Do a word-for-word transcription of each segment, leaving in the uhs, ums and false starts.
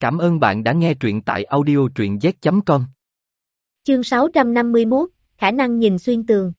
Cảm ơn bạn đã nghe truyện tại audio truyện z chấm com. Chương sáu trăm năm mươi mốt, khả năng nhìn xuyên tường.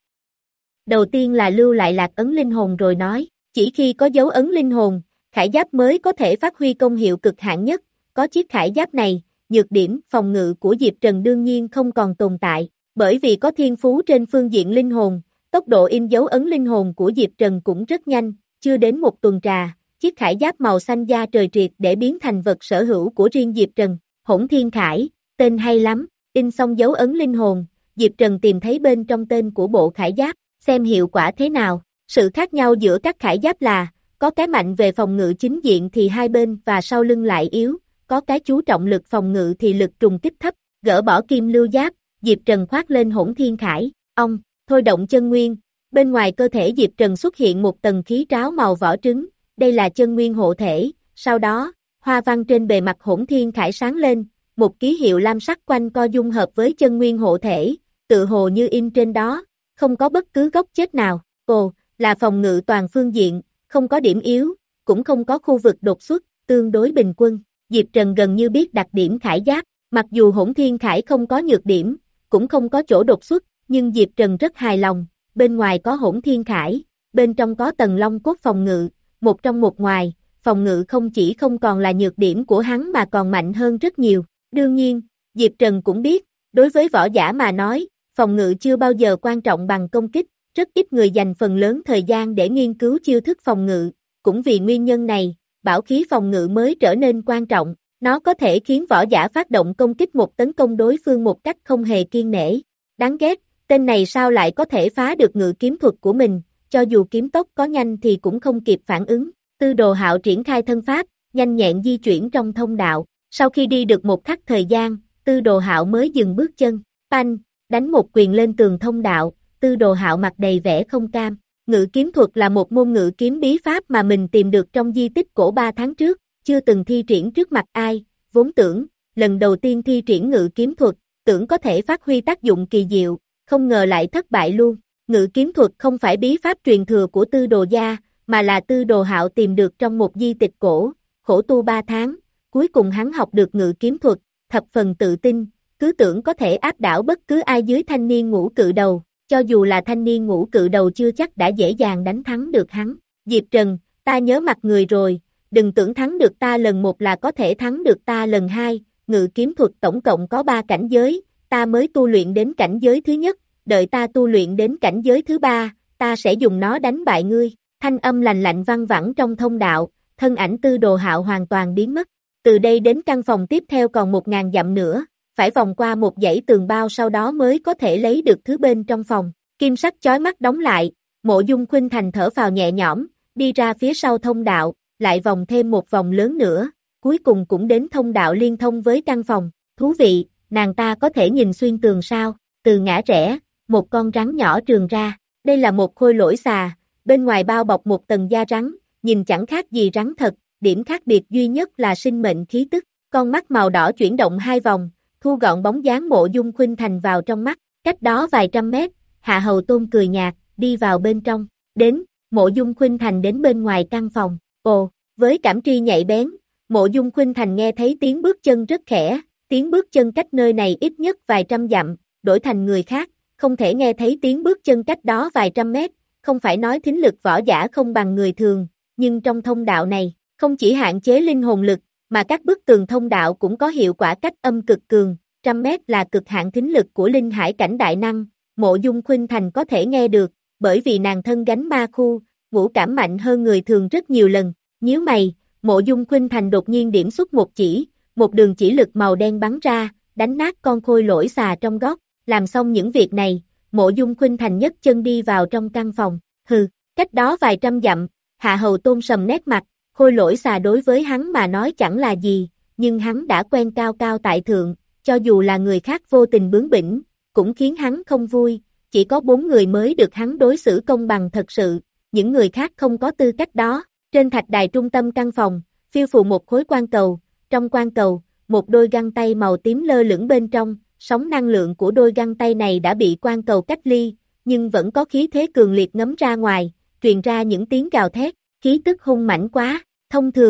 Đầu tiên là lưu lại lạc ấn linh hồn rồi nói, chỉ khi có dấu ấn linh hồn, khải giáp mới có thể phát huy công hiệu cực hạn nhất, có chiếc khải giáp này, nhược điểm phòng ngự của Diệp Trần đương nhiên không còn tồn tại, bởi vì có thiên phú trên phương diện linh hồn, tốc độ in dấu ấn linh hồn của Diệp Trần cũng rất nhanh, chưa đến một tuần trà, chiếc khải giáp màu xanh da trời triệt để biến thành vật sở hữu của riêng Diệp Trần, Hỗn Thiên Khải, tên hay lắm, in xong dấu ấn linh hồn, Diệp Trần tìm thấy bên trong tên của bộ khải giáp, xem hiệu quả thế nào, sự khác nhau giữa các khải giáp là, có cái mạnh về phòng ngự chính diện thì hai bên và sau lưng lại yếu, có cái chú trọng lực phòng ngự thì lực trùng kích thấp, gỡ bỏ kim lưu giáp, Diệp Trần khoác lên Hỗn Thiên Khải, ông, thôi động chân nguyên, bên ngoài cơ thể Diệp Trần xuất hiện một tầng khí tráo màu vỏ trứng, đây là chân nguyên hộ thể, sau đó, hoa văn trên bề mặt Hỗn Thiên Khải sáng lên, một ký hiệu lam sắc quanh co dung hợp với chân nguyên hộ thể, tự hồ như in trên đó, không có bất cứ góc chết nào, ồ, là phòng ngự toàn phương diện, không có điểm yếu, cũng không có khu vực đột xuất, tương đối bình quân, Diệp Trần gần như biết đặc điểm khải giáp, mặc dù Hỗn Thiên Khải không có nhược điểm, cũng không có chỗ đột xuất, nhưng Diệp Trần rất hài lòng, bên ngoài có Hỗn Thiên Khải, bên trong có tầng long cốt phòng ngự, một trong một ngoài, phòng ngự không chỉ không còn là nhược điểm của hắn mà còn mạnh hơn rất nhiều. Đương nhiên, Diệp Trần cũng biết, đối với võ giả mà nói, phòng ngự chưa bao giờ quan trọng bằng công kích, rất ít người dành phần lớn thời gian để nghiên cứu chiêu thức phòng ngự, cũng vì nguyên nhân này, bảo khí phòng ngự mới trở nên quan trọng, nó có thể khiến võ giả phát động công kích một tấn công đối phương một cách không hề kiêng nể. Đáng ghét, tên này sao lại có thể phá được ngự kiếm thuật của mình, cho dù kiếm tốc có nhanh thì cũng không kịp phản ứng. Tư Đồ Hạo triển khai thân pháp, nhanh nhẹn di chuyển trong thông đạo, sau khi đi được một khắc thời gian, Tư Đồ Hạo mới dừng bước chân, panh, đánh một quyền lên tường thông đạo, Tư Đồ Hạo mặt đầy vẻ không cam. Ngự kiếm thuật là một môn ngự kiếm bí pháp mà mình tìm được trong di tích cổ ba tháng trước, chưa từng thi triển trước mặt ai, vốn tưởng, lần đầu tiên thi triển ngự kiếm thuật, tưởng có thể phát huy tác dụng kỳ diệu, không ngờ lại thất bại luôn. Ngự kiếm thuật không phải bí pháp truyền thừa của Tư Đồ gia, mà là Tư Đồ Hạo tìm được trong một di tích cổ, khổ tu ba tháng, cuối cùng hắn học được ngự kiếm thuật, thập phần tự tin, cứ tưởng có thể áp đảo bất cứ ai dưới thanh niên ngũ cự đầu, cho dù là thanh niên ngũ cự đầu chưa chắc đã dễ dàng đánh thắng được hắn. Diệp Trần, ta nhớ mặt người rồi, đừng tưởng thắng được ta lần một là có thể thắng được ta lần hai, ngự kiếm thuật tổng cộng có ba cảnh giới, ta mới tu luyện đến cảnh giới thứ nhất, đợi ta tu luyện đến cảnh giới thứ ba, ta sẽ dùng nó đánh bại ngươi. Thanh âm lành lạnh văng vẳng trong thông đạo, thân ảnh Tư Đồ Hạo hoàn toàn biến mất. Từ đây đến căn phòng tiếp theo còn một ngàn dặm nữa, phải vòng qua một dãy tường bao sau đó mới có thể lấy được thứ bên trong phòng. Kim sắc chói mắt đóng lại, Mộ Dung Khuynh Thành thở phào nhẹ nhõm, đi ra phía sau thông đạo, lại vòng thêm một vòng lớn nữa, cuối cùng cũng đến thông đạo liên thông với căn phòng. Thú vị, nàng ta có thể nhìn xuyên tường sao? Từ ngã rẽ, một con rắn nhỏ trườn ra, đây là một khôi lỗi xà. Bên ngoài bao bọc một tầng da rắn, nhìn chẳng khác gì rắn thật, điểm khác biệt duy nhất là sinh mệnh khí tức, con mắt màu đỏ chuyển động hai vòng, thu gọn bóng dáng Mộ Dung Khuynh Thành vào trong mắt, cách đó vài trăm mét, Hạ Hầu Tôn cười nhạt, đi vào bên trong, đến, Mộ Dung Khuynh Thành đến bên ngoài căn phòng, ồ, với cảm tri nhạy bén, Mộ Dung Khuynh Thành nghe thấy tiếng bước chân rất khẽ, tiếng bước chân cách nơi này ít nhất vài trăm dặm, đổi thành người khác, không thể nghe thấy tiếng bước chân cách đó vài trăm mét. Không phải nói thính lực võ giả không bằng người thường, nhưng trong thông đạo này, không chỉ hạn chế linh hồn lực, mà các bức tường thông đạo cũng có hiệu quả cách âm cực cường, trăm mét là cực hạn thính lực của linh hải cảnh đại năng, Mộ Dung Khuynh Thành có thể nghe được, bởi vì nàng thân gánh ma khu, ngũ cảm mạnh hơn người thường rất nhiều lần, nhíu mày, Mộ Dung Khuynh Thành đột nhiên điểm xuất một chỉ, một đường chỉ lực màu đen bắn ra, đánh nát con khôi lỗi xà trong góc, làm xong những việc này. Mộ Dung Khuynh Thành nhấc chân đi vào trong căn phòng, hừ, cách đó vài trăm dặm, Hạ Hầu Tôn sầm nét mặt, khôi lỗi xà đối với hắn mà nói chẳng là gì, nhưng hắn đã quen cao cao tại thượng, cho dù là người khác vô tình bướng bỉnh, cũng khiến hắn không vui, chỉ có bốn người mới được hắn đối xử công bằng thật sự, những người khác không có tư cách đó. Trên thạch đài trung tâm căn phòng, phiêu phù một khối quan cầu, trong quan cầu, một đôi găng tay màu tím lơ lửng bên trong. Sóng năng lượng của đôi găng tay này đã bị quan cầu cách ly, nhưng vẫn có khí thế cường liệt ngấm ra ngoài, truyền ra những tiếng gào thét, khí tức hung mãnh quá. Thông thường,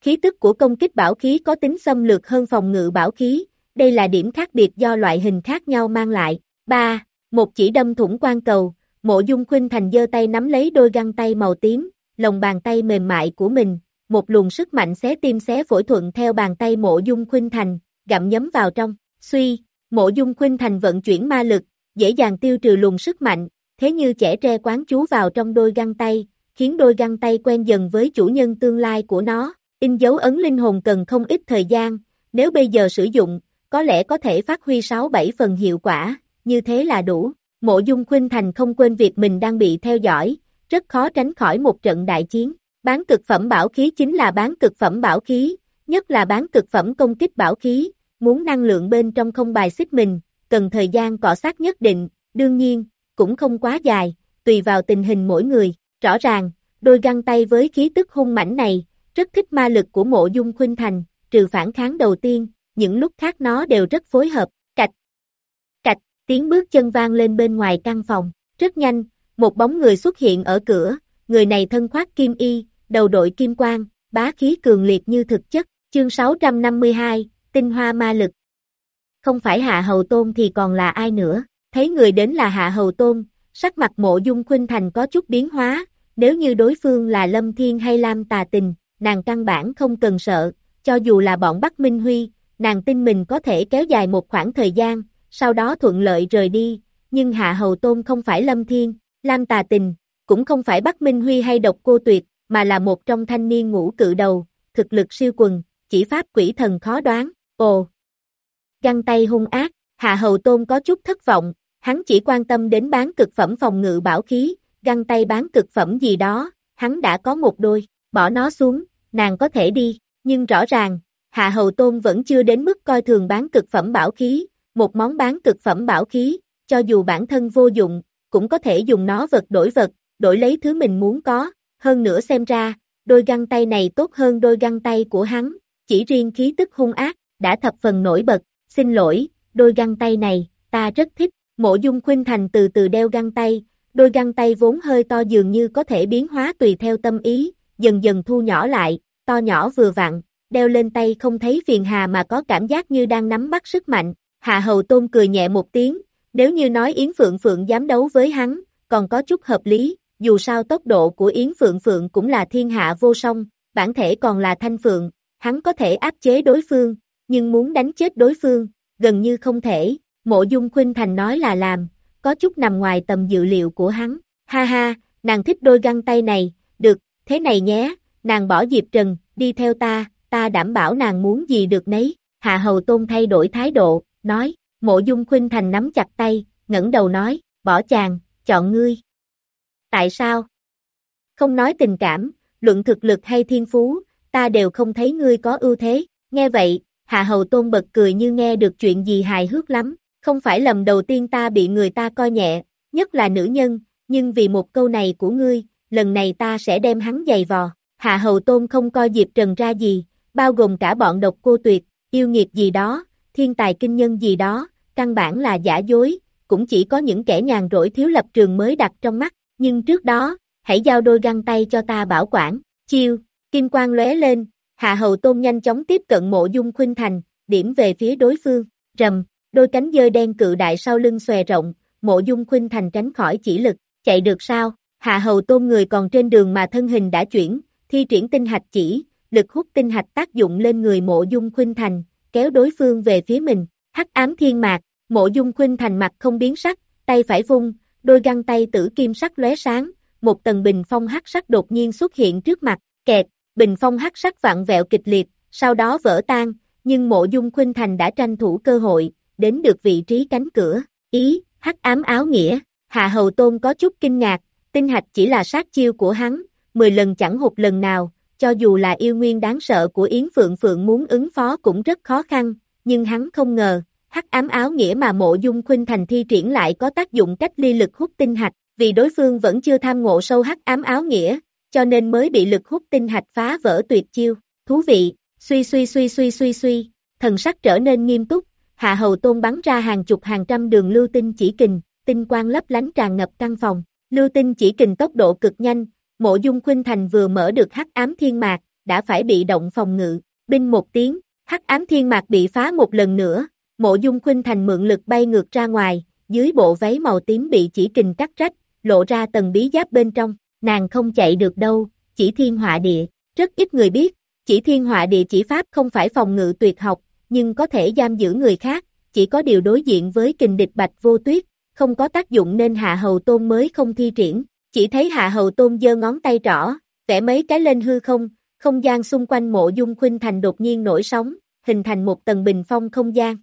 Khí tức của công kích bảo khí có tính xâm lược hơn phòng ngự bảo khí, đây là điểm khác biệt do loại hình khác nhau mang lại. ba. Một chỉ đâm thủng quan cầu, Mộ Dung Khuynh Thành giơ tay nắm lấy đôi găng tay màu tím, lòng bàn tay mềm mại của mình, một luồng sức mạnh xé tim xé phổi thuận theo bàn tay Mộ Dung Khuynh Thành, gặm nhấm vào trong, suy, Mộ Dung Khuynh Thành vận chuyển ma lực, dễ dàng tiêu trừ luồng sức mạnh, thế như chẻ tre quán chú vào trong đôi găng tay, khiến đôi găng tay quen dần với chủ nhân tương lai của nó. In dấu ấn linh hồn cần không ít thời gian, nếu bây giờ sử dụng, có lẽ có thể phát huy sáu bảy phần hiệu quả, như thế là đủ. Mộ Dung Khuynh Thành không quên việc mình đang bị theo dõi, rất khó tránh khỏi một trận đại chiến. Bán cực phẩm bảo khí chính là bán cực phẩm bảo khí, nhất là bán cực phẩm công kích bảo khí, muốn năng lượng bên trong không bài xích mình, cần thời gian cọ sát nhất định, đương nhiên, cũng không quá dài, tùy vào tình hình mỗi người. Rõ ràng, đôi găng tay với khí tức hung mãnh này, rất thích ma lực của Mộ Dung Khuynh Thành, trừ phản kháng đầu tiên, những lúc khác nó đều rất phối hợp. Cạch, cạch, tiếng bước chân vang lên bên ngoài căn phòng, rất nhanh, một bóng người xuất hiện ở cửa, người này thân khoác kim y, đầu đội kim quang, bá khí cường liệt như thực chất. Chương sáu trăm năm mươi hai, tinh hoa ma lực. Không phải Hạ Hầu Tôn thì còn là ai nữa, thấy người đến là Hạ Hầu Tôn, sắc mặt Mộ Dung Khuynh Thành có chút biến hóa, nếu như đối phương là Lâm Thiên hay Lam Tà Tình, nàng căn bản không cần sợ, cho dù là bọn Bắc Minh Huy, nàng tin mình có thể kéo dài một khoảng thời gian, sau đó thuận lợi rời đi, nhưng Hạ Hầu Tôn không phải Lâm Thiên, Lam Tà Tình, cũng không phải Bắc Minh Huy hay Độc Cô Tuyệt, mà là một trong thanh niên ngũ cự đầu, thực lực siêu quần, chỉ pháp quỷ thần khó đoán. Ồ! Găng tay hung ác, Hạ Hầu Tôn có chút thất vọng, hắn chỉ quan tâm đến bán cực phẩm phòng ngự bảo khí, găng tay bán cực phẩm gì đó, hắn đã có một đôi, bỏ nó xuống, nàng có thể đi, nhưng rõ ràng, Hạ Hầu Tôn vẫn chưa đến mức coi thường bán cực phẩm bảo khí, một món bán cực phẩm bảo khí, cho dù bản thân vô dụng, cũng có thể dùng nó vật đổi vật, đổi lấy thứ mình muốn có, hơn nữa xem ra, đôi găng tay này tốt hơn đôi găng tay của hắn, chỉ riêng khí tức hung ác, đã thập phần nổi bật, xin lỗi, đôi găng tay này, ta rất thích. Mộ Dung Khuynh Thành từ từ đeo găng tay, đôi găng tay vốn hơi to dường như có thể biến hóa tùy theo tâm ý, dần dần thu nhỏ lại, to nhỏ vừa vặn, đeo lên tay không thấy phiền hà mà có cảm giác như đang nắm bắt sức mạnh. Hạ Hầu Tôn cười nhẹ một tiếng, nếu như nói Yến Phượng Phượng dám đấu với hắn, còn có chút hợp lý, dù sao tốc độ của Yến Phượng Phượng cũng là thiên hạ vô song, bản thể còn là Thanh Phượng, hắn có thể áp chế đối phương, nhưng muốn đánh chết đối phương, gần như không thể. Mộ Dung Khuynh Thành nói là làm, có chút nằm ngoài tầm dự liệu của hắn. Ha ha, nàng thích đôi găng tay này, được, thế này nhé, nàng bỏ Diệp Trần, đi theo ta, ta đảm bảo nàng muốn gì được nấy. Hạ Hầu Tôn thay đổi thái độ, nói, Mộ Dung Khuynh Thành nắm chặt tay, ngẩng đầu nói, bỏ chàng, chọn ngươi. Tại sao? Không nói tình cảm, luận thực lực hay thiên phú, ta đều không thấy ngươi có ưu thế. Nghe vậy, Hạ Hầu Tôn bật cười như nghe được chuyện gì hài hước lắm. Không phải lần đầu tiên ta bị người ta coi nhẹ, nhất là nữ nhân, nhưng vì một câu này của ngươi, lần này ta sẽ đem hắn giày vò. Hạ Hầu Tôn không coi Diệp Trần ra gì, bao gồm cả bọn Độc Cô Tuyệt, yêu nghiệt gì đó, thiên tài kinh nhân gì đó, căn bản là giả dối, cũng chỉ có những kẻ nhàn rỗi thiếu lập trường mới đặt trong mắt, nhưng trước đó, hãy giao đôi găng tay cho ta bảo quản. Chiêu, kim quang lóe lên, Hạ Hầu Tôn nhanh chóng tiếp cận Mộ Dung Khuynh Thành, điểm về phía đối phương, rầm. Đôi cánh dơi đen cự đại sau lưng xòe rộng, Mộ Dung Khuynh Thành tránh khỏi chỉ lực, chạy được sao? Hạ Hầu Tôn người còn trên đường mà thân hình đã chuyển, thi triển tinh hạch chỉ, lực hút tinh hạch tác dụng lên người Mộ Dung Khuynh Thành, kéo đối phương về phía mình. Hắc ám thiên mạc, Mộ Dung Khuynh Thành mặt không biến sắc, tay phải vung, đôi găng tay tử kim sắc lóe sáng, một tầng bình phong hắc sắc đột nhiên xuất hiện trước mặt, kẹt, bình phong hắc sắc vặn vẹo kịch liệt, sau đó vỡ tan, nhưng Mộ Dung Khuynh Thành đã tranh thủ cơ hội, đến được vị trí cánh cửa. Ý, hắc ám áo nghĩa, Hạ Hầu Tôn có chút kinh ngạc, tinh hạch chỉ là sát chiêu của hắn, mười lần chẳng hụt lần nào, cho dù là yêu nguyên đáng sợ của Yến Phượng Phượng muốn ứng phó cũng rất khó khăn, nhưng hắn không ngờ, hắc ám áo nghĩa mà Mộ Dung Khuynh Thành thi triển lại có tác dụng cách ly lực hút tinh hạch, vì đối phương vẫn chưa tham ngộ sâu hắc ám áo nghĩa, cho nên mới bị lực hút tinh hạch phá vỡ tuyệt chiêu. Thú vị, suy suy suy suy suy suy, thần sắc trở nên nghiêm túc. Hạ Hầu Tôn bắn ra hàng chục hàng trăm đường lưu tinh chỉ kình, tinh quang lấp lánh tràn ngập căn phòng. Lưu tinh chỉ kình tốc độ cực nhanh, Mộ Dung Khuynh Thành vừa mở được hắc ám thiên mạc, đã phải bị động phòng ngự, binh một tiếng, hắc ám thiên mạc bị phá một lần nữa, Mộ Dung Khuynh Thành mượn lực bay ngược ra ngoài, dưới bộ váy màu tím bị chỉ kình cắt rách, lộ ra tầng bí giáp bên trong, nàng không chạy được đâu, chỉ thiên họa địa, rất ít người biết, chỉ thiên họa địa chỉ pháp không phải phòng ngự tuyệt học, nhưng có thể giam giữ người khác, chỉ có điều đối diện với kình địch Bạch Vô Tuyết, không có tác dụng nên Hạ Hầu Tôn mới không thi triển, chỉ thấy Hạ Hầu Tôn giơ ngón tay trỏ, vẽ mấy cái lên hư không, không gian xung quanh Mộ Dung Khuynh Thành đột nhiên nổi sóng, hình thành một tầng bình phong không gian.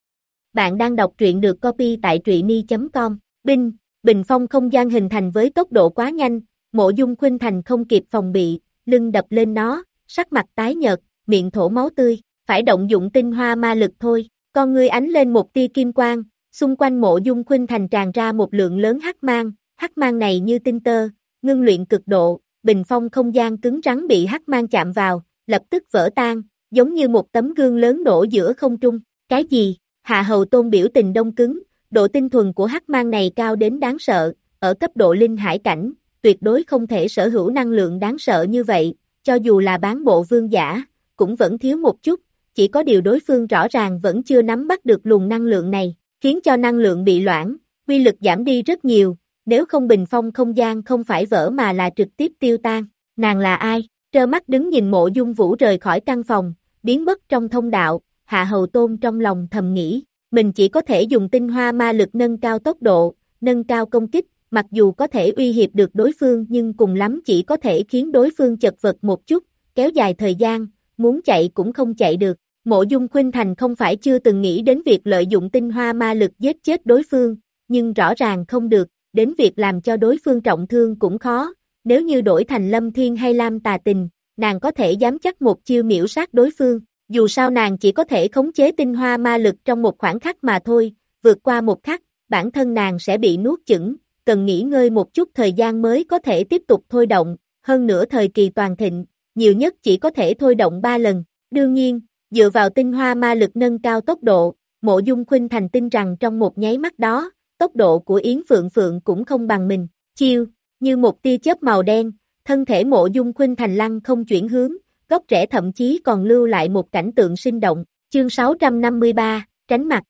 Bạn đang đọc truyện được copy tại truyện i chấm com, binh, bình phong không gian hình thành với tốc độ quá nhanh, Mộ Dung Khuynh Thành không kịp phòng bị, lưng đập lên nó, sắc mặt tái nhợt, miệng thổ máu tươi, phải động dụng tinh hoa ma lực thôi, con ngươi ánh lên một tia kim quang, xung quanh Mộ Dung Khuynh Thành tràn ra một lượng lớn hắc mang, hắc mang này như tinh tơ, ngưng luyện cực độ, bình phong không gian cứng rắn bị hắc mang chạm vào, lập tức vỡ tan, giống như một tấm gương lớn nổ giữa không trung, cái gì? Hạ Hầu Tôn biểu tình đông cứng, độ tinh thuần của hắc mang này cao đến đáng sợ, ở cấp độ linh hải cảnh, tuyệt đối không thể sở hữu năng lượng đáng sợ như vậy, cho dù là bán bộ vương giả, cũng vẫn thiếu một chút, chỉ có điều đối phương rõ ràng vẫn chưa nắm bắt được luồng năng lượng này, khiến cho năng lượng bị loãng, uy lực giảm đi rất nhiều, nếu không bình phong không gian không phải vỡ mà là trực tiếp tiêu tan, nàng là ai, trơ mắt đứng nhìn Mộ Dung Vũ rời khỏi căn phòng, biến mất trong thông đạo, Hạ Hầu Tôn trong lòng thầm nghĩ, mình chỉ có thể dùng tinh hoa ma lực nâng cao tốc độ, nâng cao công kích, mặc dù có thể uy hiếp được đối phương nhưng cùng lắm chỉ có thể khiến đối phương chật vật một chút, kéo dài thời gian, muốn chạy cũng không chạy được. Mộ Dung Khuynh Thành không phải chưa từng nghĩ đến việc lợi dụng tinh hoa ma lực giết chết đối phương, nhưng rõ ràng không được, đến việc làm cho đối phương trọng thương cũng khó, nếu như đổi thành Lâm Thiên hay Lam Tà Tình, nàng có thể dám chắc một chiêu miểu sát đối phương. Dù sao nàng chỉ có thể khống chế tinh hoa ma lực trong một khoảng khắc mà thôi, vượt qua một khắc, bản thân nàng sẽ bị nuốt chửng, cần nghỉ ngơi một chút thời gian mới có thể tiếp tục thôi động, hơn nữa thời kỳ toàn thịnh, nhiều nhất chỉ có thể thôi động ba lần. Đương nhiên, dựa vào tinh hoa ma lực nâng cao tốc độ, Mộ Dung Khuynh Thành tin rằng trong một nháy mắt đó, tốc độ của Yến Phượng Phượng cũng không bằng mình, chiêu, như một tia chớp màu đen, thân thể Mộ Dung Khuynh Thành lăng không chuyển hướng, góc rẽ thậm chí còn lưu lại một cảnh tượng sinh động, chương sáu trăm năm mươi ba, tránh mặt.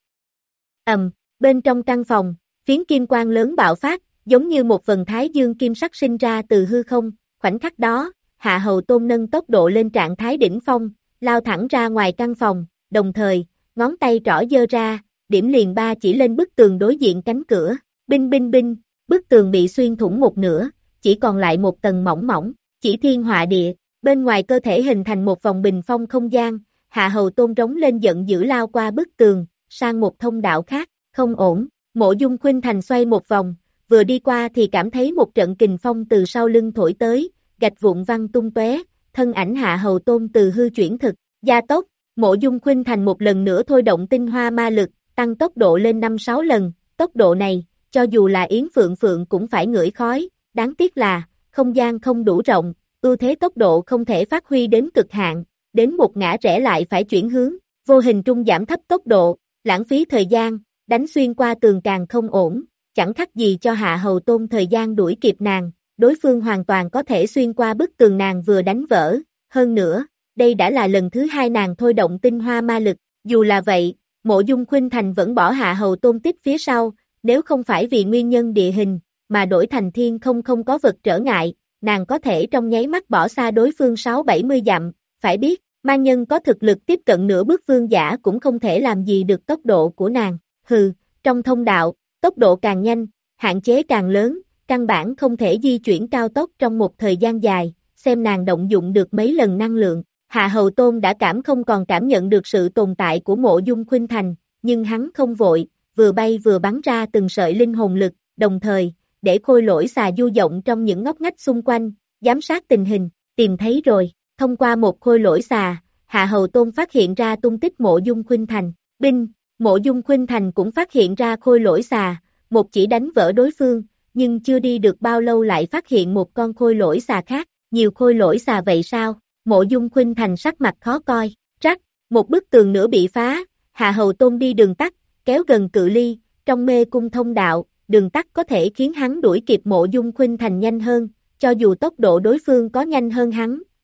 Ầm, bên trong căn phòng, phiến kim quang lớn bạo phát, giống như một vần thái dương kim sắc sinh ra từ hư không, khoảnh khắc đó, Hạ Hầu Tôn nâng tốc độ lên trạng thái đỉnh phong, lao thẳng ra ngoài căn phòng, đồng thời, ngón tay trỏ giơ ra, điểm liền ba chỉ lên bức tường đối diện cánh cửa, binh binh binh, bức tường bị xuyên thủng một nửa, chỉ còn lại một tầng mỏng mỏng, chỉ thiên họa địa. Bên ngoài cơ thể hình thành một vòng bình phong không gian, Hạ Hầu Tôn rống lên giận dữ lao qua bức tường, sang một thông đạo khác, không ổn, Mộ Dung Khuynh Thành xoay một vòng, vừa đi qua thì cảm thấy một trận kình phong từ sau lưng thổi tới, gạch vụn văng tung tóe, thân ảnh Hạ Hầu Tôn từ hư chuyển thực, gia tốc, Mộ Dung Khuynh Thành một lần nữa thôi động tinh hoa ma lực, tăng tốc độ lên năm sáu lần, tốc độ này, cho dù là Yến Phượng Phượng cũng phải ngửi khói, đáng tiếc là, không gian không đủ rộng, ưu thế tốc độ không thể phát huy đến cực hạn, đến một ngã rẽ lại phải chuyển hướng, vô hình trung giảm thấp tốc độ, lãng phí thời gian, đánh xuyên qua tường càng không ổn, chẳng khác gì cho Hạ Hầu Tôn thời gian đuổi kịp nàng, đối phương hoàn toàn có thể xuyên qua bức tường nàng vừa đánh vỡ, hơn nữa, đây đã là lần thứ hai nàng thôi động tinh hoa ma lực, dù là vậy, Mộ Dung Khuynh Thành vẫn bỏ Hạ Hầu Tôn tiếp phía sau, nếu không phải vì nguyên nhân địa hình, mà đổi thành thiên không không có vật trở ngại, nàng có thể trong nháy mắt bỏ xa đối phương sáu bảy mươi dặm, phải biết, mang nhân có thực lực tiếp cận nửa bước vương giả cũng không thể làm gì được tốc độ của nàng, hừ, trong thông đạo, tốc độ càng nhanh, hạn chế càng lớn, căn bản không thể di chuyển cao tốc trong một thời gian dài, xem nàng động dụng được mấy lần năng lượng, Hạ Hầu Tôn đã cảm không còn cảm nhận được sự tồn tại của Mộ Dung Khuynh Thành, nhưng hắn không vội, vừa bay vừa bắn ra từng sợi linh hồn lực, đồng thời, để khôi lỗi xà du động trong những ngóc ngách xung quanh, giám sát tình hình, tìm thấy rồi, thông qua một khôi lỗi xà, Hạ Hầu Tôn phát hiện ra tung tích Mộ Dung Khuynh Thành, binh, Mộ Dung Khuynh Thành cũng phát hiện ra khôi lỗi xà, một chỉ đánh vỡ đối phương, nhưng chưa đi được bao lâu lại phát hiện một con khôi lỗi xà khác, nhiều khôi lỗi xà vậy sao, Mộ Dung Khuynh Thành sắc mặt khó coi, trắc, một bức tường nữa bị phá, Hạ Hầu Tôn đi đường tắt, kéo gần cự ly, trong mê cung thông đạo, đường tắt có thể khiến hắn đuổi kịp Mộ Dung Khuynh Thành nhanh hơn, cho dù tốc độ đối phương có nhanh hơn hắn,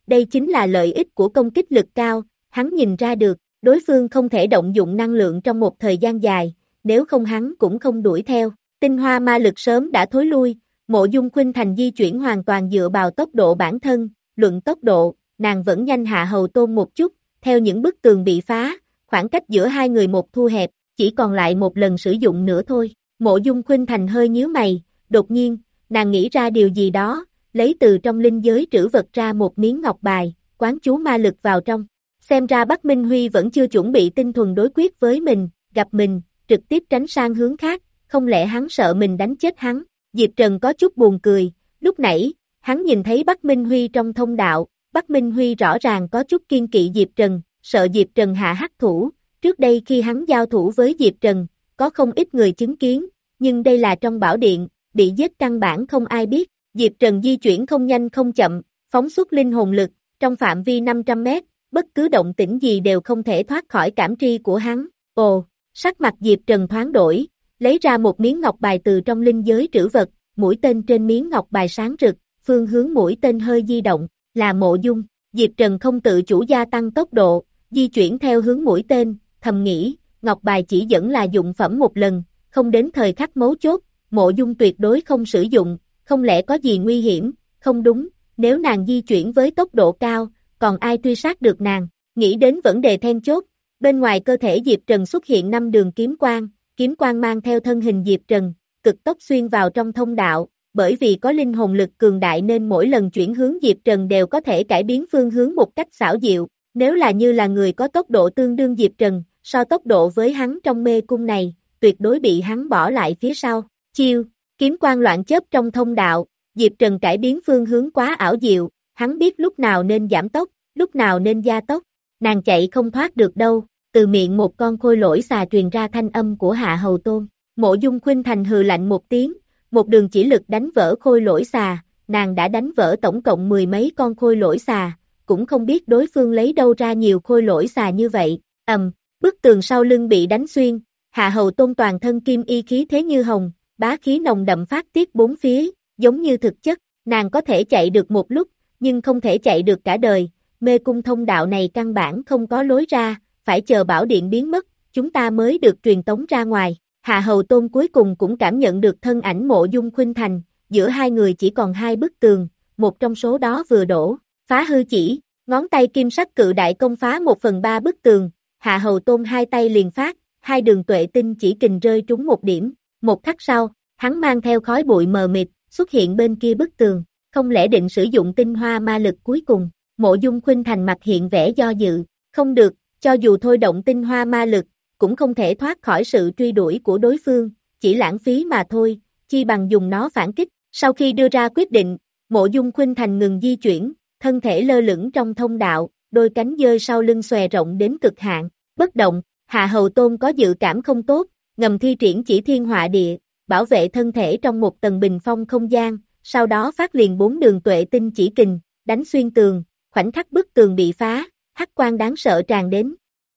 đây chính là lợi ích của công kích lực cao, hắn nhìn ra được, đối phương không thể động dụng năng lượng trong một thời gian dài, nếu không hắn cũng không đuổi theo, tinh hoa ma lực sớm đã thối lui, Mộ Dung Khuynh Thành di chuyển hoàn toàn dựa vào tốc độ bản thân, luận tốc độ, nàng vẫn nhanh Hạ Hầu Tôn một chút, theo những bức tường bị phá, khoảng cách giữa hai người một thu hẹp, chỉ còn lại một lần sử dụng nữa thôi, Mộ Dung Khuynh Thành hơi nhíu mày, đột nhiên, nàng nghĩ ra điều gì đó, lấy từ trong linh giới trữ vật ra một miếng ngọc bài, quán chú ma lực vào trong, xem ra Bắc Minh Huy vẫn chưa chuẩn bị tinh thuần đối quyết với mình, gặp mình, trực tiếp tránh sang hướng khác, không lẽ hắn sợ mình đánh chết hắn, Diệp Trần có chút buồn cười, lúc nãy, hắn nhìn thấy Bắc Minh Huy trong thông đạo, Bắc Minh Huy rõ ràng có chút kiên kỵ Diệp Trần, sợ Diệp Trần hạ hắc thủ, trước đây khi hắn giao thủ với Diệp Trần, có không ít người chứng kiến, nhưng đây là trong bảo điện, bị giết căn bản không ai biết, Diệp Trần di chuyển không nhanh không chậm, phóng xuất linh hồn lực, trong phạm vi năm trăm mét, bất cứ động tĩnh gì đều không thể thoát khỏi cảm tri của hắn, ồ, sắc mặt Diệp Trần thoáng đổi, lấy ra một miếng ngọc bài từ trong linh giới trữ vật, mũi tên trên miếng ngọc bài sáng rực, phương hướng mũi tên hơi di động, là Mộ Dung, Diệp Trần không tự chủ gia tăng tốc độ, di chuyển theo hướng mũi tên, thầm nghĩ, ngọc bài chỉ dẫn là dụng phẩm một lần, không đến thời khắc mấu chốt, Mộ Dung tuyệt đối không sử dụng, không lẽ có gì nguy hiểm, không đúng, nếu nàng di chuyển với tốc độ cao, còn ai truy sát được nàng, nghĩ đến vấn đề then chốt, bên ngoài cơ thể Diệp Trần xuất hiện năm đường kiếm quang, kiếm quang mang theo thân hình Diệp Trần, cực tốc xuyên vào trong thông đạo, bởi vì có linh hồn lực cường đại nên mỗi lần chuyển hướng Diệp Trần đều có thể cải biến phương hướng một cách xảo diệu, nếu là như là người có tốc độ tương đương Diệp Trần, so tốc độ với hắn trong mê cung này, tuyệt đối bị hắn bỏ lại phía sau, chiêu, kiếm quang loạn chớp trong thông đạo, Diệp Trần cải biến phương hướng quá ảo diệu, hắn biết lúc nào nên giảm tốc, lúc nào nên gia tốc, nàng chạy không thoát được đâu, từ miệng một con khôi lỗi xà truyền ra thanh âm của Hạ Hầu Tôn, Mộ Dung Khuynh Thành hừ lạnh một tiếng, một đường chỉ lực đánh vỡ khôi lỗi xà, nàng đã đánh vỡ tổng cộng mười mấy con khôi lỗi xà, cũng không biết đối phương lấy đâu ra nhiều khôi lỗi xà như vậy, ầm, bức tường sau lưng bị đánh xuyên, Hạ Hầu Tôn toàn thân kim y khí thế như hồng, bá khí nồng đậm phát tiết bốn phía, giống như thực chất, nàng có thể chạy được một lúc, nhưng không thể chạy được cả đời, mê cung thông đạo này căn bản không có lối ra, phải chờ bảo điện biến mất, chúng ta mới được truyền tống ra ngoài. Hạ Hầu Tôn cuối cùng cũng cảm nhận được thân ảnh Mộ Dung Khuynh Thành, giữa hai người chỉ còn hai bức tường, một trong số đó vừa đổ, phá hư chỉ, ngón tay kim sắc cự đại công phá một phần ba bức tường, Hạ Hầu Tôn hai tay liền phát, hai đường tuệ tinh chỉ kình rơi trúng một điểm, một khắc sau, hắn mang theo khói bụi mờ mịt, xuất hiện bên kia bức tường, không lẽ định sử dụng tinh hoa ma lực cuối cùng, Mộ Dung Khuynh Thành mặt hiện vẻ do dự, không được, cho dù thôi động tinh hoa ma lực, cũng không thể thoát khỏi sự truy đuổi của đối phương, chỉ lãng phí mà thôi, chi bằng dùng nó phản kích, sau khi đưa ra quyết định, Mộ Dung Khuynh Thành ngừng di chuyển, thân thể lơ lửng trong thông đạo, đôi cánh dơi sau lưng xòe rộng đến cực hạn, bất động, Hạ Hầu Tôn có dự cảm không tốt, ngầm thi triển chỉ thiên họa địa, bảo vệ thân thể trong một tầng bình phong không gian, sau đó phát liền bốn đường tuệ tinh chỉ kình, đánh xuyên tường, khoảnh khắc bức tường bị phá, hắc quang đáng sợ tràn đến.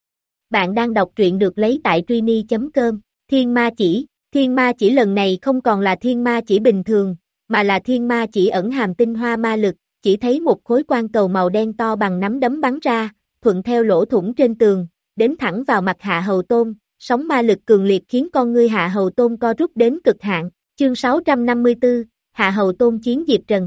Bạn đang đọc truyện được lấy tại Trini chấm com, Thiên Ma Chỉ, Thiên Ma Chỉ lần này không còn là Thiên Ma Chỉ bình thường, mà là Thiên Ma Chỉ ẩn hàm tinh hoa ma lực, chỉ thấy một khối quang cầu màu đen to bằng nắm đấm bắn ra, thuận theo lỗ thủng trên tường, đến thẳng vào mặt Hạ Hầu Tôn, sóng ma lực cường liệt khiến con ngươi Hạ Hầu Tôn co rút đến cực hạn, chương sáu trăm năm mươi tư, Hạ Hầu Tôn chiến Diệp Trần.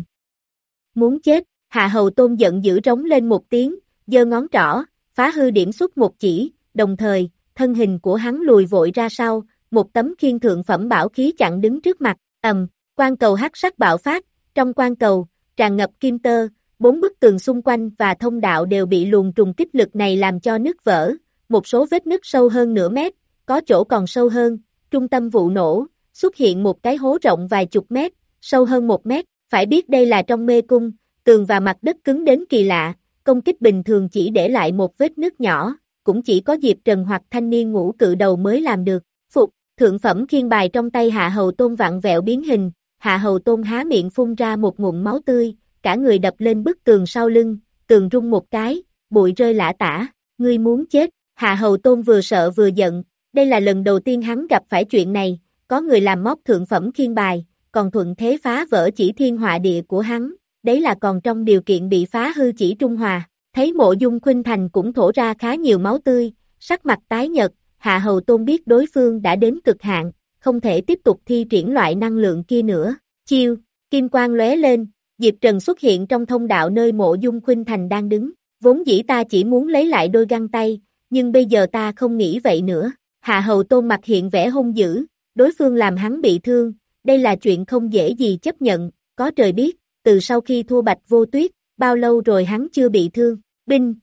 Muốn chết, Hạ Hầu Tôn giận dữ rống lên một tiếng, giơ ngón trỏ, phá hư điểm xuất một chỉ, đồng thời, thân hình của hắn lùi vội ra sau, một tấm khiên thượng phẩm bảo khí chặn đứng trước mặt, ầm, quang cầu hắc sắc bạo phát, trong quang cầu, tràn ngập kim tơ, bốn bức tường xung quanh và thông đạo đều bị luồng trùng kích lực này làm cho nứt vỡ, một số vết nứt sâu hơn nửa mét, có chỗ còn sâu hơn, trung tâm vụ nổ, xuất hiện một cái hố rộng vài chục mét, sâu hơn một mét, phải biết đây là trong mê cung, tường và mặt đất cứng đến kỳ lạ, công kích bình thường chỉ để lại một vết nứt nhỏ, cũng chỉ có Diệp Trần hoặc thanh niên ngũ cự đầu mới làm được. Phục, thượng phẩm khiên bài trong tay Hạ Hầu Tôn vặn vẹo biến hình, Hạ Hầu Tôn há miệng phun ra một ngụm máu tươi, cả người đập lên bức tường sau lưng, tường rung một cái, bụi rơi lả tả, ngươi muốn chết, Hạ Hầu Tôn vừa sợ vừa giận, đây là lần đầu tiên hắn gặp phải chuyện này, có người làm móc thượng phẩm khiên bài, còn thuận thế phá vỡ chỉ thiên họa địa của hắn, đấy là còn trong điều kiện bị phá hư chỉ trung hòa. Thấy Mộ Dung Khuynh Thành cũng thổ ra khá nhiều máu tươi, sắc mặt tái nhợt, Hạ Hầu Tôn biết đối phương đã đến cực hạn, không thể tiếp tục thi triển loại năng lượng kia nữa. Chiêu, kim quang lóe lên, Diệp Trần xuất hiện trong thông đạo nơi Mộ Dung Khuynh Thành đang đứng. Vốn dĩ ta chỉ muốn lấy lại đôi găng tay, nhưng bây giờ ta không nghĩ vậy nữa. Hạ Hầu Tôn mặt hiện vẻ hung dữ, đối phương làm hắn bị thương, đây là chuyện không dễ gì chấp nhận, có trời biết, từ sau khi thua Bạch Vô Tuyết, bao lâu rồi hắn chưa bị thương. Binh!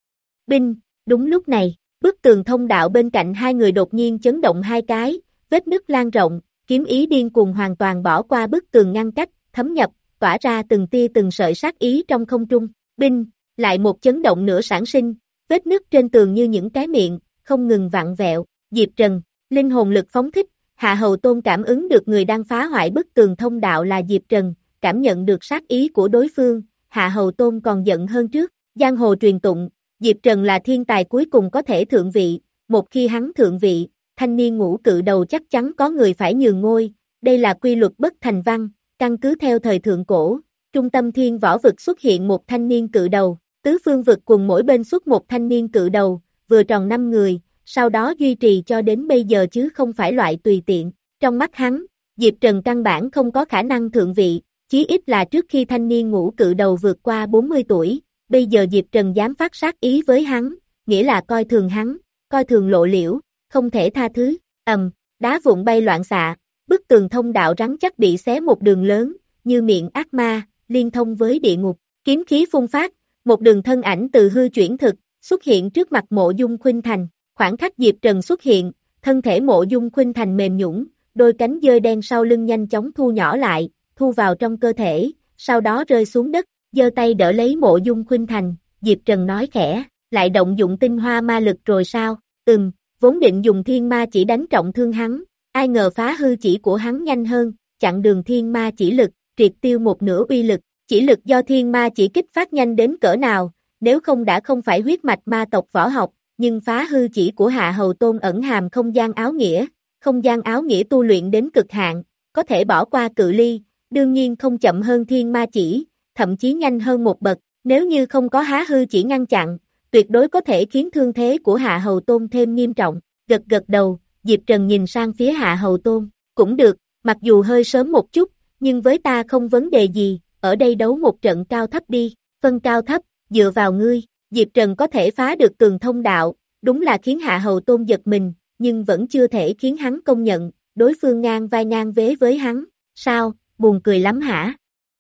Binh! Đúng lúc này, bức tường thông đạo bên cạnh hai người đột nhiên chấn động hai cái, vết nứt lan rộng, kiếm ý điên cuồng hoàn toàn bỏ qua bức tường ngăn cách, thấm nhập, tỏa ra từng tia từng sợi sát ý trong không trung. Binh! Lại một chấn động nữa sản sinh, vết nứt trên tường như những cái miệng, không ngừng vặn vẹo. Diệp Trần, linh hồn lực phóng thích, Hạ Hầu Tôn cảm ứng được người đang phá hoại bức tường thông đạo là Diệp Trần, cảm nhận được sát ý của đối phương, Hạ Hầu Tôn còn giận hơn trước. Giang hồ truyền tụng, Diệp Trần là thiên tài cuối cùng có thể thượng vị, một khi hắn thượng vị, thanh niên ngũ cự đầu chắc chắn có người phải nhường ngôi, đây là quy luật bất thành văn, căn cứ theo thời thượng cổ, trung tâm thiên võ vực xuất hiện một thanh niên cự đầu, tứ phương vực cùng mỗi bên xuất một thanh niên cự đầu, vừa tròn năm người, sau đó duy trì cho đến bây giờ chứ không phải loại tùy tiện. Trong mắt hắn, Diệp Trần căn bản không có khả năng thượng vị, chí ít là trước khi thanh niên ngũ cự đầu vượt qua bốn mươi tuổi, bây giờ Diệp Trần dám phát sát ý với hắn, nghĩa là coi thường hắn, coi thường Lộ Liễu, không thể tha thứ. Ầm, đá vụn bay loạn xạ, bức tường thông đạo rắn chắc bị xé một đường lớn, như miệng ác ma, liên thông với địa ngục, kiếm khí phun phát, một đường thân ảnh từ hư chuyển thực, xuất hiện trước mặt Mộ Dung Khuynh Thành, khoảng khắc Diệp Trần xuất hiện, thân thể Mộ Dung Khuynh Thành mềm nhũn, đôi cánh dơi đen sau lưng nhanh chóng thu nhỏ lại, thu vào trong cơ thể, sau đó rơi xuống đất, giơ tay đỡ lấy Mộ Dung Khuynh Thành, Diệp Trần nói khẽ, lại động dụng tinh hoa ma lực rồi sao? Ừm, vốn định dùng thiên ma chỉ đánh trọng thương hắn, ai ngờ phá hư chỉ của hắn nhanh hơn, chặn đường thiên ma chỉ lực, triệt tiêu một nửa uy lực, chỉ lực do thiên ma chỉ kích phát nhanh đến cỡ nào, nếu không đã không phải huyết mạch ma tộc võ học, nhưng phá hư chỉ của Hạ Hầu Tôn ẩn hàm không gian áo nghĩa, không gian áo nghĩa tu luyện đến cực hạn, có thể bỏ qua cự ly, đương nhiên không chậm hơn thiên ma chỉ, thậm chí nhanh hơn một bậc, nếu như không có há hư chỉ ngăn chặn, tuyệt đối có thể khiến thương thế của Hạ Hầu Tôn thêm nghiêm trọng. Gật gật đầu, Diệp Trần nhìn sang phía Hạ Hầu Tôn, cũng được, mặc dù hơi sớm một chút, nhưng với ta không vấn đề gì, ở đây đấu một trận cao thấp đi, phân cao thấp, dựa vào ngươi. Diệp Trần có thể phá được tường thông đạo, đúng là khiến Hạ Hầu Tôn giật mình, nhưng vẫn chưa thể khiến hắn công nhận, đối phương ngang vai ngang vế với hắn. Sao, buồn cười lắm hả?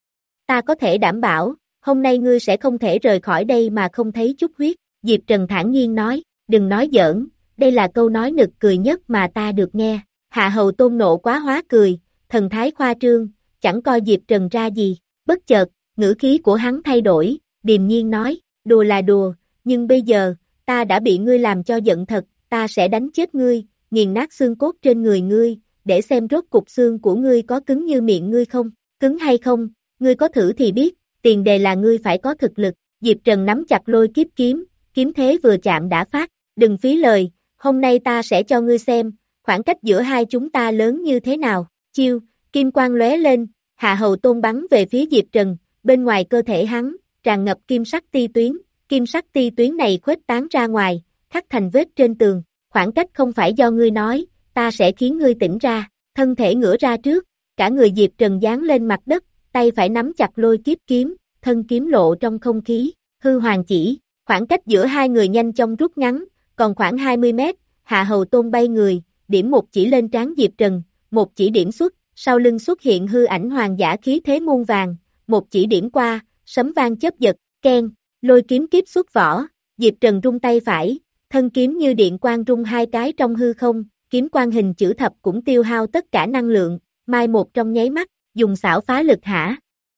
Ta có thể đảm bảo, hôm nay ngươi sẽ không thể rời khỏi đây mà không thấy chút huyết. Diệp Trần thản nhiên nói, đừng nói giỡn, đây là câu nói nực cười nhất mà ta được nghe. Hạ Hầu Tôn nộ quá hóa cười, thần thái khoa trương, chẳng coi Diệp Trần ra gì. Bất chợt, ngữ khí của hắn thay đổi, điềm nhiên nói, đùa là đùa, nhưng bây giờ, ta đã bị ngươi làm cho giận thật, ta sẽ đánh chết ngươi, nghiền nát xương cốt trên người ngươi, để xem rốt cục xương của ngươi có cứng như miệng ngươi không, cứng hay không, ngươi có thử thì biết, tiền đề là ngươi phải có thực lực. Diệp Trần nắm chặt lôi kiếp kiếm, kiếm thế vừa chạm đã phát, đừng phí lời, hôm nay ta sẽ cho ngươi xem, khoảng cách giữa hai chúng ta lớn như thế nào. Chiêu, kim quang lóe lên, Hạ Hầu Tôn bắn về phía Diệp Trần, bên ngoài cơ thể hắn, tràn ngập kim sắc ti tuyến, kim sắc ti tuyến này khuếch tán ra ngoài, khắc thành vết trên tường, khoảng cách không phải do ngươi nói, ta sẽ khiến ngươi tỉnh ra, thân thể ngửa ra trước, cả người Diệp Trần giáng lên mặt đất, tay phải nắm chặt lôi kiếp kiếm, thân kiếm lộ trong không khí, hư hoàng chỉ, khoảng cách giữa hai người nhanh chóng rút ngắn, còn khoảng hai mươi mét, Hạ Hầu Tôn bay người, điểm một chỉ lên trán Diệp Trần, một chỉ điểm xuất, sau lưng xuất hiện hư ảnh hoàng giả khí thế muôn vàng, một chỉ điểm qua, sấm vang chớp giật, keng, lôi kiếm kiếp xuất vỏ, Diệp Trần rung tay phải, thân kiếm như điện quang rung hai cái trong hư không, kiếm quang hình chữ thập cũng tiêu hao tất cả năng lượng, mai một trong nháy mắt, dùng xảo phá lực hả?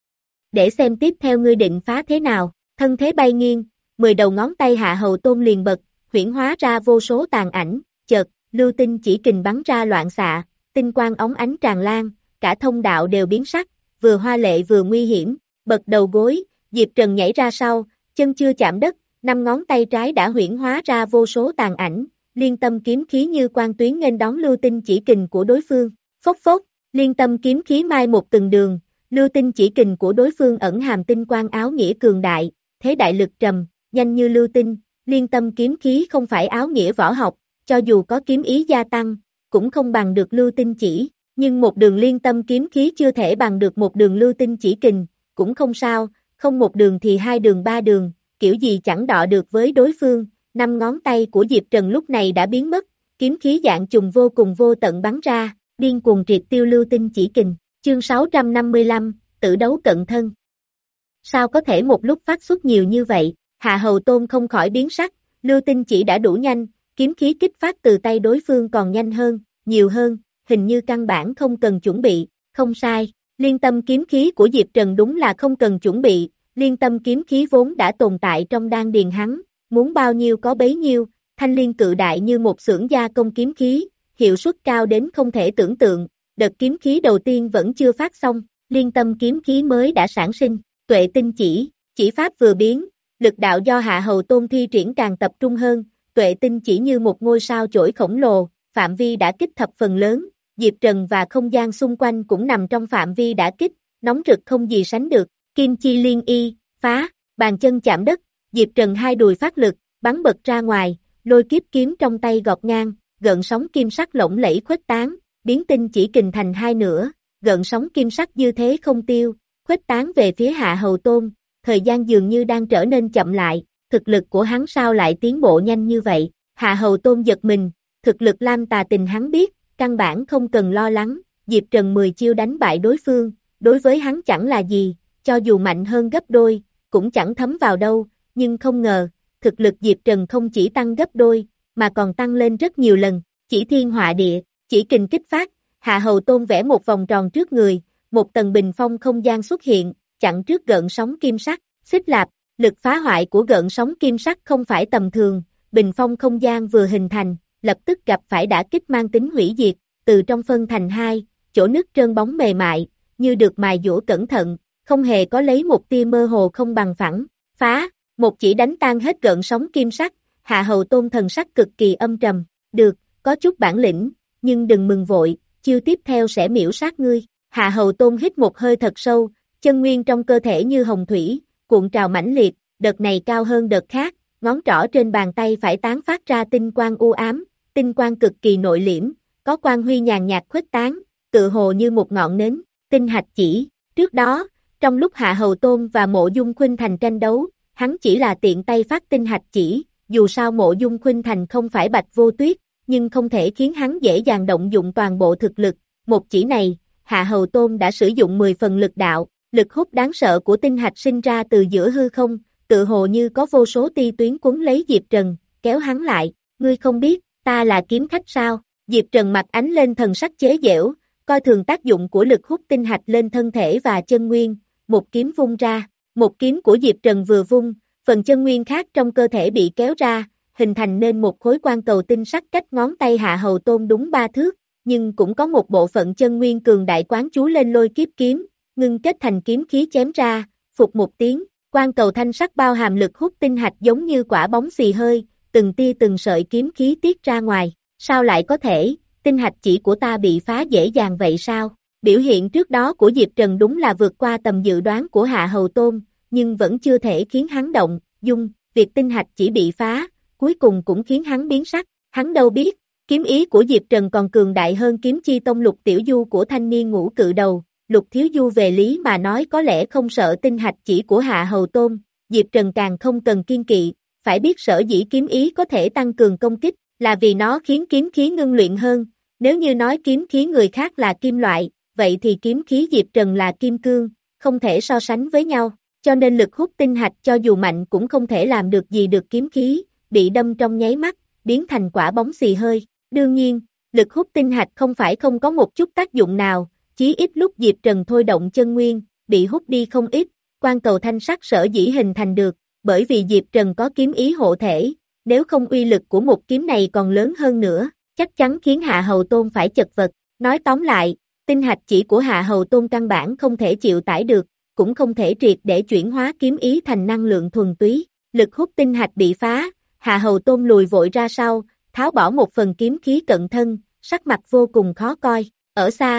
Để xem tiếp theo ngươi định phá thế nào, thân thế bay nghiêng, mười đầu ngón tay Hạ Hầu Tôn liền bật, huyễn hóa ra vô số tàn ảnh, chợt, lưu tinh chỉ kình bắn ra loạn xạ, tinh quang óng ánh tràn lan, cả thông đạo đều biến sắc, vừa hoa lệ vừa nguy hiểm, bật đầu gối, Diệp Trần nhảy ra sau, chân chưa chạm đất, năm ngón tay trái đã huyễn hóa ra vô số tàn ảnh, liên tâm kiếm khí như quang tuyến nghênh đón lưu tinh chỉ kình của đối phương, phốc phốc, liên tâm kiếm khí mai một từng đường, lưu tinh chỉ kình của đối phương ẩn hàm tinh quang áo nghĩa cường đại, thế đại lực trầm, nhanh như lưu tinh, liên tâm kiếm khí không phải áo nghĩa võ học, cho dù có kiếm ý gia tăng, cũng không bằng được lưu tinh chỉ, nhưng một đường liên tâm kiếm khí chưa thể bằng được một đường lưu tinh chỉ kình, cũng không sao, không một đường thì hai đường ba đường, kiểu gì chẳng đọ được với đối phương, năm ngón tay của Diệp Trần lúc này đã biến mất, kiếm khí dạng trùng vô cùng vô tận bắn ra, điên cuồng triệt tiêu lưu tinh chỉ kình, chương sáu trăm năm mươi lăm, tử đấu cận thân. Sao có thể một lúc phát xuất nhiều như vậy, Hạ Hầu Tôn không khỏi biến sắc, lưu tinh chỉ đã đủ nhanh, kiếm khí kích phát từ tay đối phương còn nhanh hơn, nhiều hơn, hình như căn bản không cần chuẩn bị, không sai, liên tâm kiếm khí của Diệp Trần đúng là không cần chuẩn bị, liên tâm kiếm khí vốn đã tồn tại trong đan điền hắn, muốn bao nhiêu có bấy nhiêu, thanh liên cự đại như một xưởng gia công kiếm khí, hiệu suất cao đến không thể tưởng tượng, đợt kiếm khí đầu tiên vẫn chưa phát xong, liên tâm kiếm khí mới đã sản sinh, tuệ tinh chỉ, chỉ pháp vừa biến, lực đạo do Hạ Hầu Tôn thi triển càng tập trung hơn, tuệ tinh chỉ như một ngôi sao chổi khổng lồ, phạm vi đã kích thập phần lớn, Diệp Trần và không gian xung quanh cũng nằm trong phạm vi đã kích, nóng rực không gì sánh được, kim chi liên y, phá, bàn chân chạm đất, Diệp Trần hai đùi phát lực, bắn bật ra ngoài, lôi kiếp kiếm trong tay gọt ngang, gợn sóng kim sắc lộng lẫy khuếch tán, biến tinh chỉ kình thành hai nửa, gợn sóng kim sắc dư thế không tiêu, khuếch tán về phía Hạ Hầu Tôn, thời gian dường như đang trở nên chậm lại, thực lực của hắn sao lại tiến bộ nhanh như vậy, Hạ Hầu Tôn giật mình, thực lực Lam Tà Tình hắn biết, căn bản không cần lo lắng, Diệp Trần mười chiêu đánh bại đối phương, đối với hắn chẳng là gì, cho dù mạnh hơn gấp đôi, cũng chẳng thấm vào đâu, nhưng không ngờ, thực lực Diệp Trần không chỉ tăng gấp đôi, mà còn tăng lên rất nhiều lần, chỉ thiên họa địa, chỉ kình kích phát, Hạ Hầu Tôn vẽ một vòng tròn trước người, một tầng bình phong không gian xuất hiện, chặn trước gợn sóng kim sắc, xích lạp, lực phá hoại của gợn sóng kim sắc không phải tầm thường, bình phong không gian vừa hình thành, lập tức gặp phải đả kích mang tính hủy diệt, từ trong phân thành hai, chỗ nứt trơn bóng mềm mại, như được mài dũa cẩn thận, không hề có lấy một tia mơ hồ không bằng phẳng, phá, một chỉ đánh tan hết gợn sóng kim sắc, Hạ Hầu Tôn thần sắc cực kỳ âm trầm, được, có chút bản lĩnh, nhưng đừng mừng vội, chiêu tiếp theo sẽ miễu sát ngươi, Hạ Hầu Tôn hít một hơi thật sâu, chân nguyên trong cơ thể như hồng thủy, cuộn trào mãnh liệt, đợt này cao hơn đợt khác, ngón trỏ trên bàn tay phải tán phát ra tinh quang u ám, tinh quang cực kỳ nội liễm, có quang huy nhàn nhạt khuếch tán, tự hồ như một ngọn nến, tinh hạch chỉ, trước đó, trong lúc Hạ Hầu Tôn và Mộ Dung Khuynh Thành tranh đấu, hắn chỉ là tiện tay phát tinh hạch chỉ, dù sao Mộ Dung Khuynh Thành không phải Bạch Vô Tuyết, nhưng không thể khiến hắn dễ dàng động dụng toàn bộ thực lực, một chỉ này, Hạ Hầu Tôn đã sử dụng mười phần lực đạo, lực hút đáng sợ của tinh hạch sinh ra từ giữa hư không, tự hồ như có vô số ti tuyến quấn lấy Diệp Trần, kéo hắn lại, ngươi không biết, ta là kiếm khách sao, Diệp Trần mặt ánh lên thần sắc chế giễu, coi thường tác dụng của lực hút tinh hạch lên thân thể và chân nguyên, một kiếm vung ra, một kiếm của Diệp Trần vừa vung, phần chân nguyên khác trong cơ thể bị kéo ra, hình thành nên một khối quan cầu tinh sắc cách ngón tay Hạ Hầu Tôn đúng ba thước, nhưng cũng có một bộ phận chân nguyên cường đại quán chú lên lôi kiếp kiếm, ngưng kết thành kiếm khí chém ra, phục một tiếng, quan cầu thanh sắc bao hàm lực hút tinh hạch giống như quả bóng xì hơi, từng tia từng sợi kiếm khí tiết ra ngoài, sao lại có thể, tinh hạch chỉ của ta bị phá dễ dàng vậy sao? Biểu hiện trước đó của Diệp Trần đúng là vượt qua tầm dự đoán của Hạ Hầu Tôn, nhưng vẫn chưa thể khiến hắn động, dung, việc tinh hạch chỉ bị phá, cuối cùng cũng khiến hắn biến sắc, hắn đâu biết, kiếm ý của Diệp Trần còn cường đại hơn kiếm chi tông Lục Tiểu Du của thanh niên ngũ cự đầu, Lục Thiếu Du về lý mà nói có lẽ không sợ tinh hạch chỉ của Hạ Hầu Tôn, Diệp Trần càng không cần kiên kỵ, phải biết sở dĩ kiếm ý có thể tăng cường công kích, là vì nó khiến kiếm khí ngưng luyện hơn, nếu như nói kiếm khí người khác là kim loại, vậy thì kiếm khí Diệp Trần là kim cương, không thể so sánh với nhau, cho nên lực hút tinh hạch cho dù mạnh cũng không thể làm được gì được kiếm khí, bị đâm trong nháy mắt, biến thành quả bóng xì hơi, đương nhiên, lực hút tinh hạch không phải không có một chút tác dụng nào, chí ít lúc Diệp Trần thôi động chân nguyên, bị hút đi không ít, quan cầu thanh sắc sở dĩ hình thành được, bởi vì Diệp Trần có kiếm ý hộ thể, nếu không uy lực của một kiếm này còn lớn hơn nữa, chắc chắn khiến Hạ Hầu Tôn phải chật vật, nói tóm lại, tinh hạch chỉ của Hạ Hầu Tôn căn bản không thể chịu tải được, cũng không thể triệt để chuyển hóa kiếm ý thành năng lượng thuần túy, lực hút tinh hạch bị phá, Hạ Hầu Tôn lùi vội ra sau, tháo bỏ một phần kiếm khí cận thân, sắc mặt vô cùng khó coi, ở xa,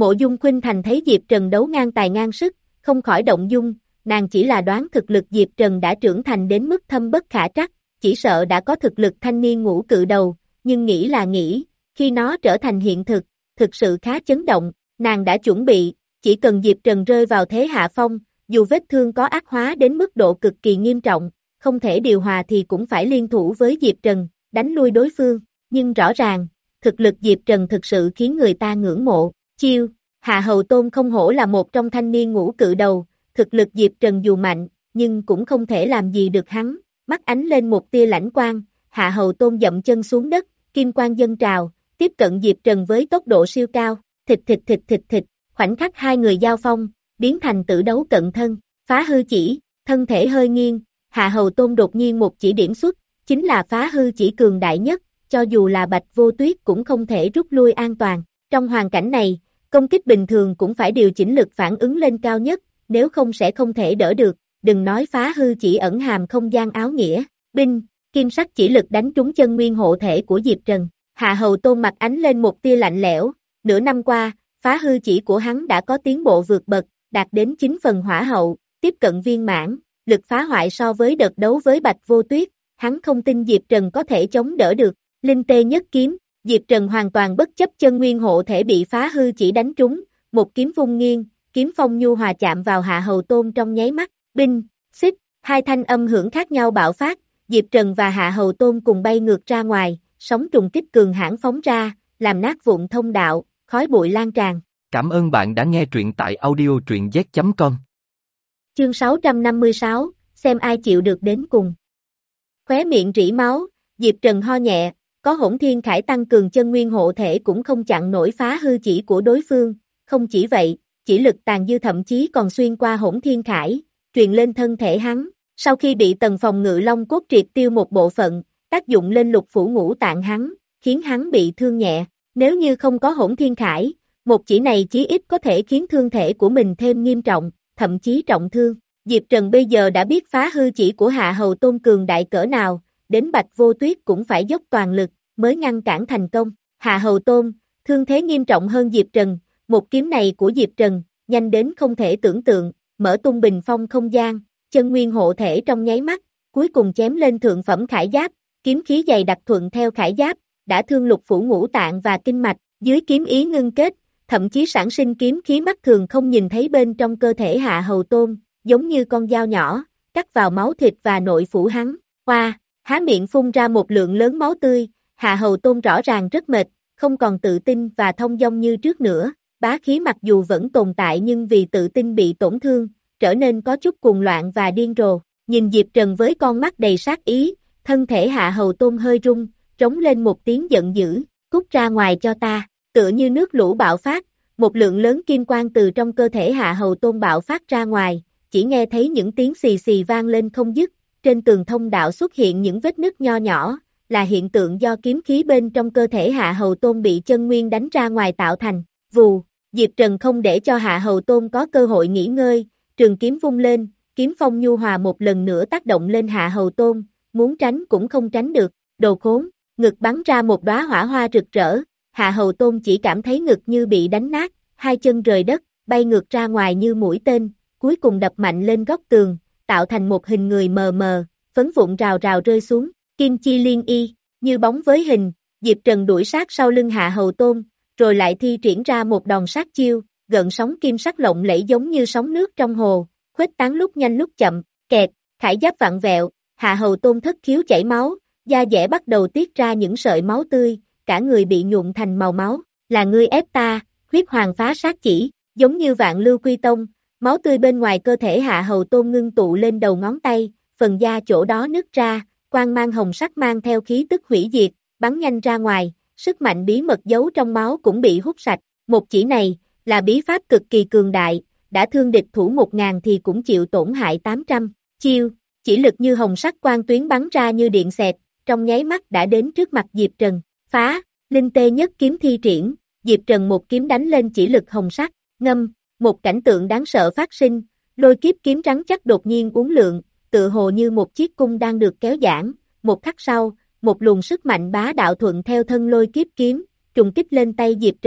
Mộ Dung Khuynh Thành thấy Diệp Trần đấu ngang tài ngang sức, không khỏi động dung, nàng chỉ là đoán thực lực Diệp Trần đã trưởng thành đến mức thâm bất khả trắc, chỉ sợ đã có thực lực thanh niên ngũ cự đầu, nhưng nghĩ là nghĩ, khi nó trở thành hiện thực, thực sự khá chấn động, nàng đã chuẩn bị, chỉ cần Diệp Trần rơi vào thế hạ phong, dù vết thương có ác hóa đến mức độ cực kỳ nghiêm trọng, không thể điều hòa thì cũng phải liên thủ với Diệp Trần, đánh lui đối phương, nhưng rõ ràng, thực lực Diệp Trần thực sự khiến người ta ngưỡng mộ, chiêu, Hạ Hầu Tôn không hổ là một trong thanh niên ngũ cự đầu, thực lực Diệp Trần dù mạnh, nhưng cũng không thể làm gì được hắn, mắt ánh lên một tia lãnh quang, Hạ Hầu Tôn dậm chân xuống đất, kim quang dâng trào, tiếp cận Diệp Trần với tốc độ siêu cao, thịt thịt thịt thịt thịt, khoảnh khắc hai người giao phong, biến thành tử đấu cận thân, phá hư chỉ, thân thể hơi nghiêng, Hạ Hầu Tôn đột nhiên một chỉ điểm xuất, chính là phá hư chỉ cường đại nhất, cho dù là Bạch Vô Tuyết cũng không thể rút lui an toàn, trong hoàn cảnh này, công kích bình thường cũng phải điều chỉnh lực phản ứng lên cao nhất, nếu không sẽ không thể đỡ được, đừng nói phá hư chỉ ẩn hàm không gian áo nghĩa, binh, kim sắc chỉ lực đánh trúng chân nguyên hộ thể của Diệp Trần, Hạ Hầu Tôn mặt ánh lên một tia lạnh lẽo, nửa năm qua, phá hư chỉ của hắn đã có tiến bộ vượt bậc, đạt đến chín phần hỏa hậu, tiếp cận viên mãn, lực phá hoại so với đợt đấu với Bạch Vô Tuyết, hắn không tin Diệp Trần có thể chống đỡ được, linh tê nhất kiếm, Diệp Trần hoàn toàn bất chấp chân nguyên hộ thể bị phá hư chỉ đánh trúng, một kiếm vung nghiêng, kiếm phong nhu hòa chạm vào Hạ Hầu Tôn trong nháy mắt, binh, xích, hai thanh âm hưởng khác nhau bạo phát, Diệp Trần và Hạ Hầu Tôn cùng bay ngược ra ngoài, sóng trùng kích cường hãn phóng ra, làm nát vụn thông đạo, khói bụi lan tràn. Cảm ơn bạn đã nghe truyện tại audio truyện z chấm com. Chương sáu trăm năm mươi sáu, xem ai chịu được đến cùng. Khóe miệng rỉ máu, Diệp Trần ho nhẹ, có Hỗn Thiên Khải tăng cường chân nguyên hộ thể cũng không chặn nổi phá hư chỉ của đối phương, không chỉ vậy, chỉ lực tàn dư thậm chí còn xuyên qua Hỗn Thiên Khải, truyền lên thân thể hắn, sau khi bị tầng phòng ngự long cốt triệt tiêu một bộ phận, tác dụng lên lục phủ ngũ tạng hắn, khiến hắn bị thương nhẹ, nếu như không có Hỗn Thiên Khải, một chỉ này chí ít có thể khiến thương thể của mình thêm nghiêm trọng, thậm chí trọng thương. Diệp Trần bây giờ đã biết phá hư chỉ của Hạ Hầu Tôn cường đại cỡ nào, đến Bạch Vô Tuyết cũng phải dốc toàn lực, mới ngăn cản thành công. Hạ Hầu Tôn, thương thế nghiêm trọng hơn Diệp Trần, một kiếm này của Diệp Trần, nhanh đến không thể tưởng tượng, mở tung bình phong không gian, chân nguyên hộ thể trong nháy mắt, cuối cùng chém lên thượng phẩm khải giáp, kiếm khí dày đặc thuận theo khải giáp, đã thương lục phủ ngũ tạng và kinh mạch, dưới kiếm ý ngưng kết, thậm chí sản sinh kiếm khí mắt thường không nhìn thấy bên trong cơ thể Hạ Hầu Tôn, giống như con dao nhỏ, cắt vào máu thịt và nội phủ hắn, hoa, há miệng phun ra một lượng lớn máu tươi, Hạ Hầu Tôn rõ ràng rất mệt, không còn tự tin và thông dong như trước nữa, bá khí mặc dù vẫn tồn tại nhưng vì tự tin bị tổn thương, trở nên có chút cuồng loạn và điên rồ, nhìn Diệp Trần với con mắt đầy sát ý, thân thể Hạ Hầu Tôn hơi rung, trống lên một tiếng giận dữ, cút ra ngoài cho ta, tựa như nước lũ bạo phát, một lượng lớn kim quang từ trong cơ thể Hạ Hầu Tôn bạo phát ra ngoài, chỉ nghe thấy những tiếng xì xì vang lên không dứt, trên tường thông đạo xuất hiện những vết nứt nho nhỏ, là hiện tượng do kiếm khí bên trong cơ thể Hạ Hầu Tôn bị chân nguyên đánh ra ngoài tạo thành, vù, Diệp Trần không để cho Hạ Hầu Tôn có cơ hội nghỉ ngơi, trường kiếm vung lên, kiếm phong nhu hòa một lần nữa tác động lên Hạ Hầu Tôn, muốn tránh cũng không tránh được, đồ khốn, ngực bắn ra một đóa hỏa hoa rực rỡ, Hạ Hầu Tôn chỉ cảm thấy ngực như bị đánh nát, hai chân rời đất, bay ngược ra ngoài như mũi tên, cuối cùng đập mạnh lên góc tường, tạo thành một hình người mờ mờ, phấn vụn rào rào rơi xuống, kim chi liên y, như bóng với hình, Diệp Trần đuổi sát sau lưng Hạ Hầu Tôn, rồi lại thi triển ra một đòn sát chiêu, gợn sóng kim sắc lộng lẫy giống như sóng nước trong hồ, khuếch tán lúc nhanh lúc chậm, kẹt, khải giáp vặn vẹo, Hạ Hầu Tôn thất khiếu chảy máu, da dẻ bắt đầu tiết ra những sợi máu tươi, cả người bị nhuộm thành màu máu, là ngươi ép ta, huyết hoàng phá sát chỉ, giống như vạn lưu quy tông, máu tươi bên ngoài cơ thể Hạ Hầu Tôn ngưng tụ lên đầu ngón tay, phần da chỗ đó nứt ra, quang mang hồng sắc mang theo khí tức hủy diệt, bắn nhanh ra ngoài, sức mạnh bí mật giấu trong máu cũng bị hút sạch, một chỉ này, là bí pháp cực kỳ cường đại, đã thương địch thủ một ngàn thì cũng chịu tổn hại tám trăm, chiêu, chỉ lực như hồng sắc quang tuyến bắn ra như điện xẹt, trong nháy mắt đã đến trước mặt Diệp Trần, phá, linh tê nhất kiếm thi triển, Diệp Trần một kiếm đánh lên chỉ lực hồng sắc, ngâm, một cảnh tượng đáng sợ phát sinh, lôi kiếp kiếm trắng chắc đột nhiên uốn lượn, tựa hồ như một chiếc cung đang được kéo giãn, một khắc sau, một luồng sức mạnh bá đạo thuận theo thân lôi kiếp kiếm, trùng kích lên tay Diệp Trần,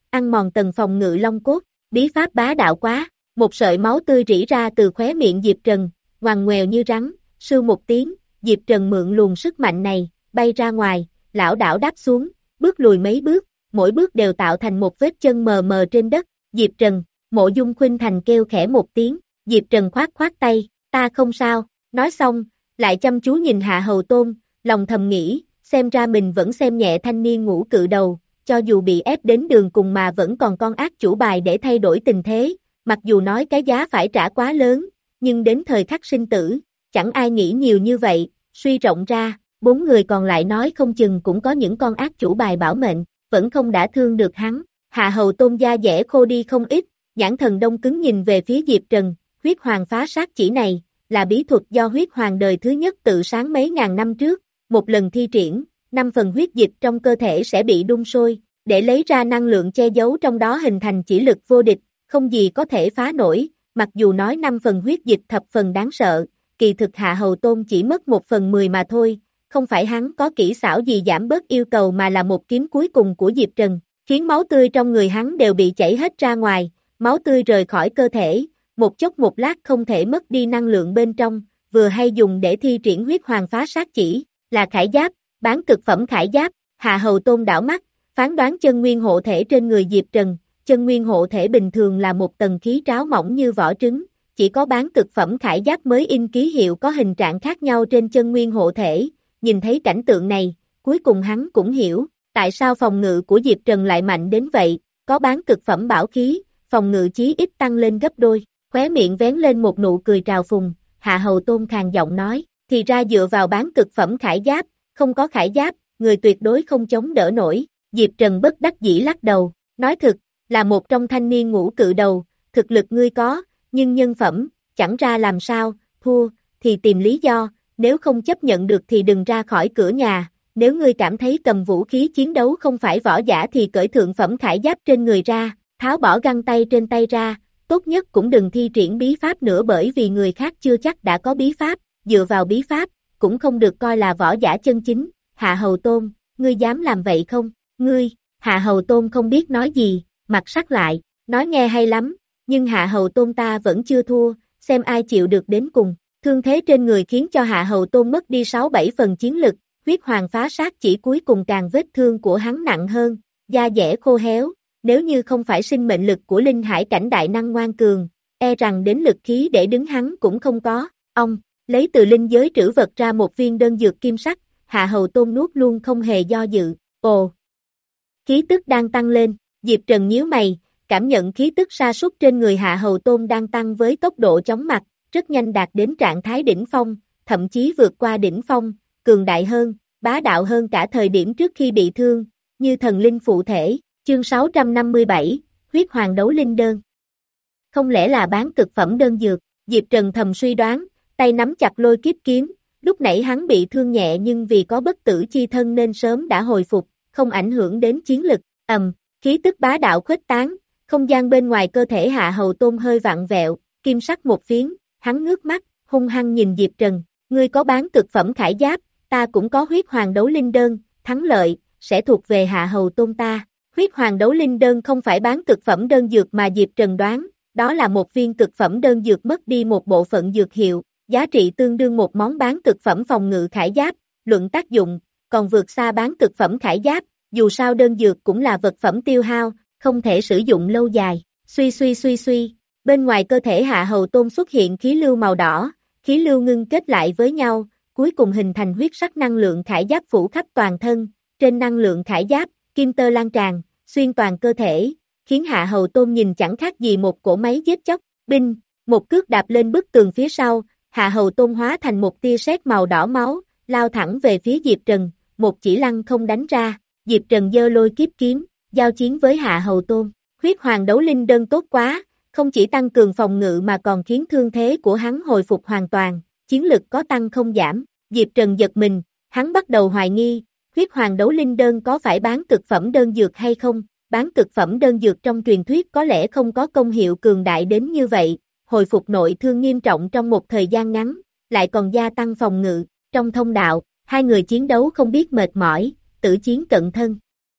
ăn mòn tầng phòng ngự long cốt, bí pháp bá đạo quá, một sợi máu tươi rỉ ra từ khóe miệng Diệp Trần, ngoằn ngoèo như rắn, sưu một tiếng, Diệp Trần mượn luồng sức mạnh này, bay ra ngoài, lảo đảo đáp xuống, bước lùi mấy bước, mỗi bước đều tạo thành một vết chân mờ mờ trên đất, Diệp Trần, Mộ Dung Khuynh Thành kêu khẽ một tiếng, Diệp Trần khoát khoát tay, ta không sao, nói xong, lại chăm chú nhìn Hạ Hầu Tôn, lòng thầm nghĩ, xem ra mình vẫn xem nhẹ thanh niên ngũ cự đầu, cho dù bị ép đến đường cùng mà vẫn còn con ác chủ bài để thay đổi tình thế, mặc dù nói cái giá phải trả quá lớn, nhưng đến thời khắc sinh tử, chẳng ai nghĩ nhiều như vậy, suy rộng ra, bốn người còn lại nói không chừng cũng có những con ác chủ bài bảo mệnh, vẫn không đã thương được hắn. Hạ Hầu Tôn da dẻ khô đi không ít, nhãn thần đông cứng nhìn về phía Diệp Trần, huyết hoàng phá sát chỉ này, là bí thuật do huyết hoàng đời thứ nhất tự sáng mấy ngàn năm trước, một lần thi triển, năm phần huyết dịch trong cơ thể sẽ bị đun sôi, để lấy ra năng lượng che giấu trong đó hình thành chỉ lực vô địch, không gì có thể phá nổi, mặc dù nói năm phần huyết dịch thập phần đáng sợ, kỳ thực Hạ Hầu Tôn chỉ mất một phần mười mà thôi, không phải hắn có kỹ xảo gì giảm bớt yêu cầu mà là một kiếm cuối cùng của Diệp Trần, khiến máu tươi trong người hắn đều bị chảy hết ra ngoài, máu tươi rời khỏi cơ thể, một chốc một lát không thể mất đi năng lượng bên trong, vừa hay dùng để thi triển huyết hoàng phá sát chỉ, là khải giáp, bán cực phẩm khải giáp, Hạ Hầu Tôn đảo mắt, phán đoán chân nguyên hộ thể trên người Diệp Trần, chân nguyên hộ thể bình thường là một tầng khí tráo mỏng như vỏ trứng, chỉ có bán cực phẩm khải giáp mới in ký hiệu có hình trạng khác nhau trên chân nguyên hộ thể, nhìn thấy cảnh tượng này, cuối cùng hắn cũng hiểu, tại sao phòng ngự của Diệp Trần lại mạnh đến vậy, có bán cực phẩm bảo khí, phòng ngự chí ít tăng lên gấp đôi, khóe miệng vén lên một nụ cười trào phùng, Hạ Hầu Tôn khàn giọng nói, thì ra dựa vào bán cực phẩm khải giáp, không có khải giáp, người tuyệt đối không chống đỡ nổi, Diệp Trần bất đắc dĩ lắc đầu, nói thực, là một trong thanh niên ngũ cự đầu, thực lực ngươi có, nhưng nhân phẩm, chẳng ra làm sao, thua, thì tìm lý do, nếu không chấp nhận được thì đừng ra khỏi cửa nhà, nếu ngươi cảm thấy cầm vũ khí chiến đấu không phải võ giả thì cởi thượng phẩm khải giáp trên người ra, tháo bỏ găng tay trên tay ra, tốt nhất cũng đừng thi triển bí pháp nữa bởi vì người khác chưa chắc đã có bí pháp, dựa vào bí pháp, cũng không được coi là võ giả chân chính, Hạ Hầu Tôn, ngươi dám làm vậy không, ngươi, Hạ Hầu Tôn không biết nói gì, mặt sắc lại, nói nghe hay lắm, nhưng Hạ Hầu Tôn ta vẫn chưa thua, xem ai chịu được đến cùng, thương thế trên người khiến cho Hạ Hầu Tôn mất đi sáu bảy phần chiến lực, huyết hoàng phá sát chỉ cuối cùng càng vết thương của hắn nặng hơn, da dẻ khô héo, nếu như không phải sinh mệnh lực của linh hải cảnh đại năng ngoan cường, e rằng đến lực khí để đứng hắn cũng không có, ông, lấy từ linh giới trữ vật ra một viên đơn dược kim sắc, Hạ Hầu Tôn nuốt luôn không hề do dự, ồ, khí tức đang tăng lên, Diệp Trần nhíu mày, cảm nhận khí tức sa sút trên người Hạ Hầu Tôn đang tăng với tốc độ chóng mặt, rất nhanh đạt đến trạng thái đỉnh phong, thậm chí vượt qua đỉnh phong, cường đại hơn, bá đạo hơn cả thời điểm trước khi bị thương, như thần linh phụ thể, chương sáu trăm năm mươi bảy, huyết hoàng đấu linh đơn. Không lẽ là bán cực phẩm đơn dược, Diệp Trần thầm suy đoán, tay nắm chặt lôi kiếp kiếm, lúc nãy hắn bị thương nhẹ nhưng vì có bất tử chi thân nên sớm đã hồi phục, không ảnh hưởng đến chiến lực, ầm, khí tức bá đạo khuếch tán, không gian bên ngoài cơ thể Hạ Hầu Tôn hơi vặn vẹo, kim sắc một phiến, hắn ngước mắt, hung hăng nhìn Diệp Trần, ngươi có bán cực phẩm khải giáp, ta cũng có huyết hoàng đấu linh đơn, thắng lợi, sẽ thuộc về Hạ Hầu Tôn ta. Huyết hoàng đấu linh đơn không phải bán cực phẩm đơn dược mà Diệp Trần đoán, đó là một viên cực phẩm đơn dược mất đi một bộ phận dược hiệu, giá trị tương đương một món bán cực phẩm phòng ngự khải giáp, luận tác dụng, còn vượt xa bán cực phẩm khải giáp, dù sao đơn dược cũng là vật phẩm tiêu hao, không thể sử dụng lâu dài, suy suy suy suy, bên ngoài cơ thể Hạ Hầu Tôn xuất hiện khí lưu màu đỏ, khí lưu ngưng kết lại với nhau, cuối cùng hình thành huyết sắc năng lượng khải giáp phủ khắp toàn thân, trên năng lượng khải giáp, kim tơ lan tràn, xuyên toàn cơ thể, khiến Hạ Hầu Tôn nhìn chẳng khác gì một cỗ máy giết chóc, binh, một cước đạp lên bức tường phía sau, Hạ Hầu Tôn hóa thành một tia sét màu đỏ máu, lao thẳng về phía Diệp Trần, một chỉ lăng không đánh ra, Diệp Trần giơ lôi kiếp kiếm, giao chiến với Hạ Hầu Tôn, huyết hoàng đấu linh đơn tốt quá, không chỉ tăng cường phòng ngự mà còn khiến thương thế của hắn hồi phục hoàn toàn, chiến lực có tăng không giảm, Diệp Trần giật mình, hắn bắt đầu hoài nghi, huyết hoàng đấu linh đơn có phải bán cực phẩm đơn dược hay không, bán cực phẩm đơn dược trong truyền thuyết có lẽ không có công hiệu cường đại đến như vậy, hồi phục nội thương nghiêm trọng trong một thời gian ngắn, lại còn gia tăng phòng ngự, trong thông đạo, hai người chiến đấu không biết mệt mỏi, tử chiến cận thân.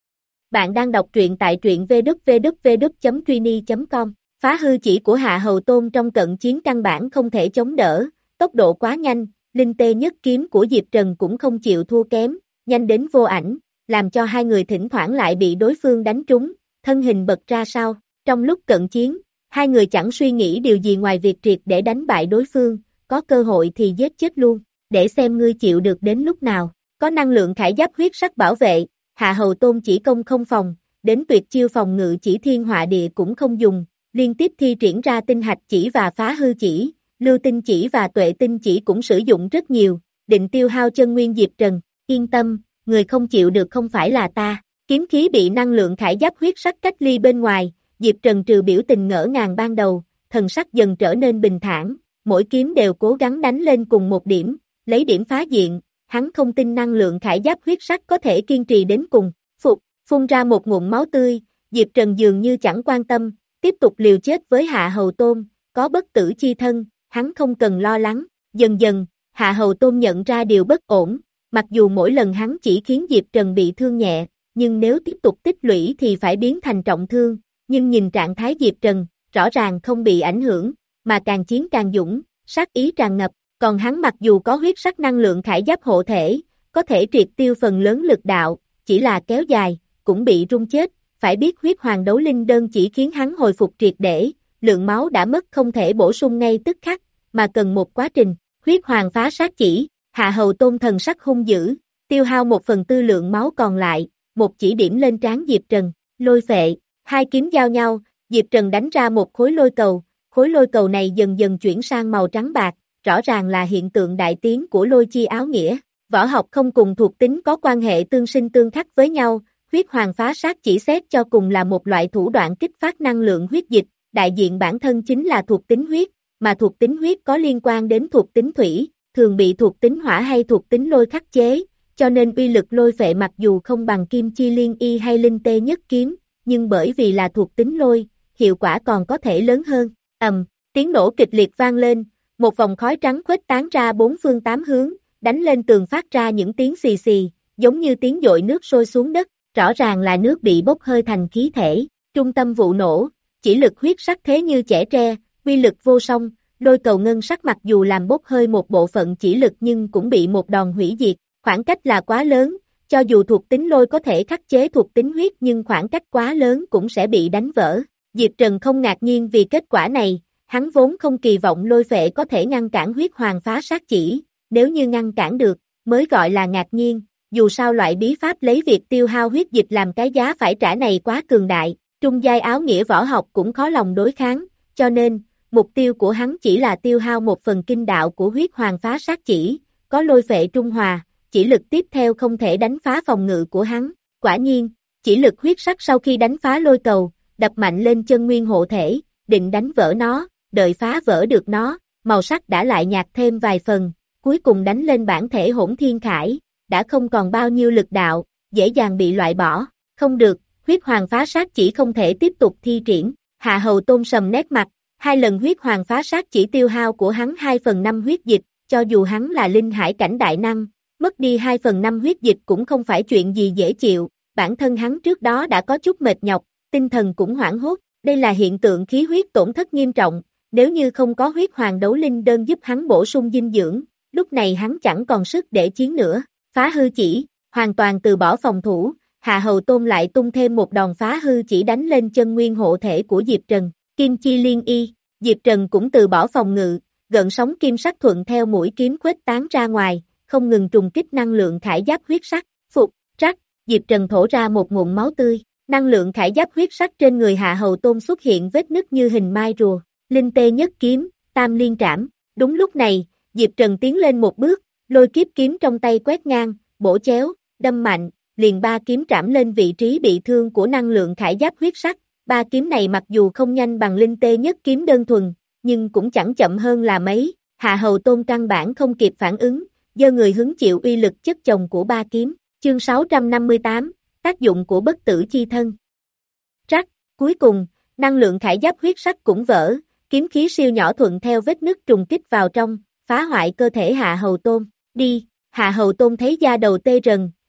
Bạn đang đọc truyện tại truyện w w w chấm tweenie chấm com. Phá hư chỉ của Hạ Hầu Tôn trong cận chiến căn bản không thể chống đỡ, tốc độ quá nhanh, linh tê nhất kiếm của Diệp Trần cũng không chịu thua kém, nhanh đến vô ảnh, làm cho hai người thỉnh thoảng lại bị đối phương đánh trúng, thân hình bật ra sau. Trong lúc cận chiến, hai người chẳng suy nghĩ điều gì ngoài việc triệt để đánh bại đối phương, có cơ hội thì giết chết luôn, để xem ngươi chịu được đến lúc nào. Có năng lượng khải giáp huyết sắc bảo vệ, Hạ Hầu Tôn chỉ công không phòng, đến tuyệt chiêu phòng ngự chỉ thiên họa địa cũng không dùng, liên tiếp thi triển ra tinh hạch chỉ và phá hư chỉ, lưu tinh chỉ và tuệ tinh chỉ cũng sử dụng rất nhiều, định tiêu hao chân nguyên Diệp Trần. Yên tâm, người không chịu được không phải là ta. Kiếm khí bị năng lượng khải giáp huyết sắc cách ly bên ngoài, Diệp Trần trừ biểu tình ngỡ ngàng ban đầu, thần sắc dần trở nên bình thản, mỗi kiếm đều cố gắng đánh lên cùng một điểm, lấy điểm phá diện, hắn không tin năng lượng khải giáp huyết sắc có thể kiên trì đến cùng. Phục, phun ra một ngụm máu tươi, Diệp Trần dường như chẳng quan tâm, tiếp tục liều chết với Hạ Hầu Tôn, có bất tử chi thân, hắn không cần lo lắng. Dần dần, Hạ Hầu Tôn nhận ra điều bất ổn, mặc dù mỗi lần hắn chỉ khiến Diệp Trần bị thương nhẹ, nhưng nếu tiếp tục tích lũy thì phải biến thành trọng thương, nhưng nhìn trạng thái Diệp Trần, rõ ràng không bị ảnh hưởng, mà càng chiến càng dũng, sát ý tràn ngập, còn hắn mặc dù có huyết sắc năng lượng khải giáp hộ thể, có thể triệt tiêu phần lớn lực đạo, chỉ là kéo dài, cũng bị rung chết, phải biết huyết hoàng đấu linh đơn chỉ khiến hắn hồi phục triệt để, lượng máu đã mất không thể bổ sung ngay tức khắc, mà cần một quá trình. Huyết hoàng phá sát chỉ, Hạ Hầu Tôn thần sắc hung dữ, tiêu hao một phần tư lượng máu còn lại, một chỉ điểm lên trán Diệp Trần, lôi phệ, hai kiếm giao nhau, Diệp Trần đánh ra một khối lôi cầu, khối lôi cầu này dần dần chuyển sang màu trắng bạc, rõ ràng là hiện tượng đại tiến của lôi chi áo nghĩa. Võ học không cùng thuộc tính có quan hệ tương sinh tương khắc với nhau, huyết hoàng phá sát chỉ xét cho cùng là một loại thủ đoạn kích phát năng lượng huyết dịch, đại diện bản thân chính là thuộc tính huyết, mà thuộc tính huyết có liên quan đến thuộc tính thủy, thường bị thuộc tính hỏa hay thuộc tính lôi khắc chế, cho nên uy lực lôi phệ mặc dù không bằng kim chi liên y hay linh tê nhất kiếm, nhưng bởi vì là thuộc tính lôi, hiệu quả còn có thể lớn hơn. Ầm, tiếng nổ kịch liệt vang lên, một vòng khói trắng khuếch tán ra bốn phương tám hướng, đánh lên tường phát ra những tiếng xì xì, giống như tiếng dội nước sôi xuống đất, rõ ràng là nước bị bốc hơi thành khí thể. Trung tâm vụ nổ, chỉ lực huyết sắc thế như chẻ tre, uy lực vô song, lôi cầu ngân sắc mặc dù làm bốc hơi một bộ phận chỉ lực nhưng cũng bị một đòn hủy diệt, khoảng cách là quá lớn, cho dù thuộc tính lôi có thể khắc chế thuộc tính huyết nhưng khoảng cách quá lớn cũng sẽ bị đánh vỡ. Diệp Trần không ngạc nhiên vì kết quả này, hắn vốn không kỳ vọng lôi phệ có thể ngăn cản huyết hoàng phá sát chỉ, nếu như ngăn cản được, mới gọi là ngạc nhiên, dù sao loại bí pháp lấy việc tiêu hao huyết dịch làm cái giá phải trả này quá cường đại, trung giai áo nghĩa võ học cũng khó lòng đối kháng, cho nên, mục tiêu của hắn chỉ là tiêu hao một phần kinh đạo của huyết hoàng phá sát chỉ, có lôi phệ trung hòa, chỉ lực tiếp theo không thể đánh phá phòng ngự của hắn. Quả nhiên, chỉ lực huyết sắc sau khi đánh phá lôi cầu, đập mạnh lên chân nguyên hộ thể, định đánh vỡ nó, đợi phá vỡ được nó, màu sắc đã lại nhạt thêm vài phần, cuối cùng đánh lên bản thể hỗn thiên khải, đã không còn bao nhiêu lực đạo, dễ dàng bị loại bỏ. Không được, huyết hoàng phá sát chỉ không thể tiếp tục thi triển. Hạ Hầu Tôn sầm nét mặt, hai lần huyết hoàng phá sát chỉ tiêu hao của hắn hai phần năm huyết dịch, cho dù hắn là linh hải cảnh đại năng, mất đi hai phần năm huyết dịch cũng không phải chuyện gì dễ chịu, bản thân hắn trước đó đã có chút mệt nhọc, tinh thần cũng hoảng hốt, đây là hiện tượng khí huyết tổn thất nghiêm trọng, nếu như không có huyết hoàng đấu linh đơn giúp hắn bổ sung dinh dưỡng, lúc này hắn chẳng còn sức để chiến nữa. Phá hư chỉ, hoàn toàn từ bỏ phòng thủ, Hạ Hầu Tôn lại tung thêm một đòn phá hư chỉ đánh lên chân nguyên hộ thể của Diệp Trần. Kim chi liên y, Diệp Trần cũng từ bỏ phòng ngự, gợn sóng kim sắc thuận theo mũi kiếm khuếch tán ra ngoài, không ngừng trùng kích năng lượng khải giáp huyết sắc. Phục, rắc, Diệp Trần thổ ra một ngụm máu tươi, năng lượng khải giáp huyết sắc trên người Hạ Hầu Tôn xuất hiện vết nứt như hình mai rùa. Linh tê nhất kiếm, tam liên trảm. Đúng lúc này, Diệp Trần tiến lên một bước, lôi kiếp kiếm trong tay quét ngang, bổ chéo, đâm mạnh, liền ba kiếm trảm lên vị trí bị thương của năng lượng khải giáp huyết sắc. Ba kiếm này mặc dù không nhanh bằng linh tê nhất kiếm đơn thuần, nhưng cũng chẳng chậm hơn là mấy. Hạ Hầu Tôn căn bản không kịp phản ứng, giơ người hứng chịu uy lực chất chồng của ba kiếm. Chương sáu trăm năm mươi tám, tác dụng của bất tử chi thân. Rắc, cuối cùng, năng lượng khải giáp huyết sắc cũng vỡ, kiếm khí siêu nhỏ thuận theo vết nứt trùng kích vào trong, phá hoại cơ thể Hạ Hầu Tôn. Đi, Hạ Hầu Tôn thấy da đầu tê rần,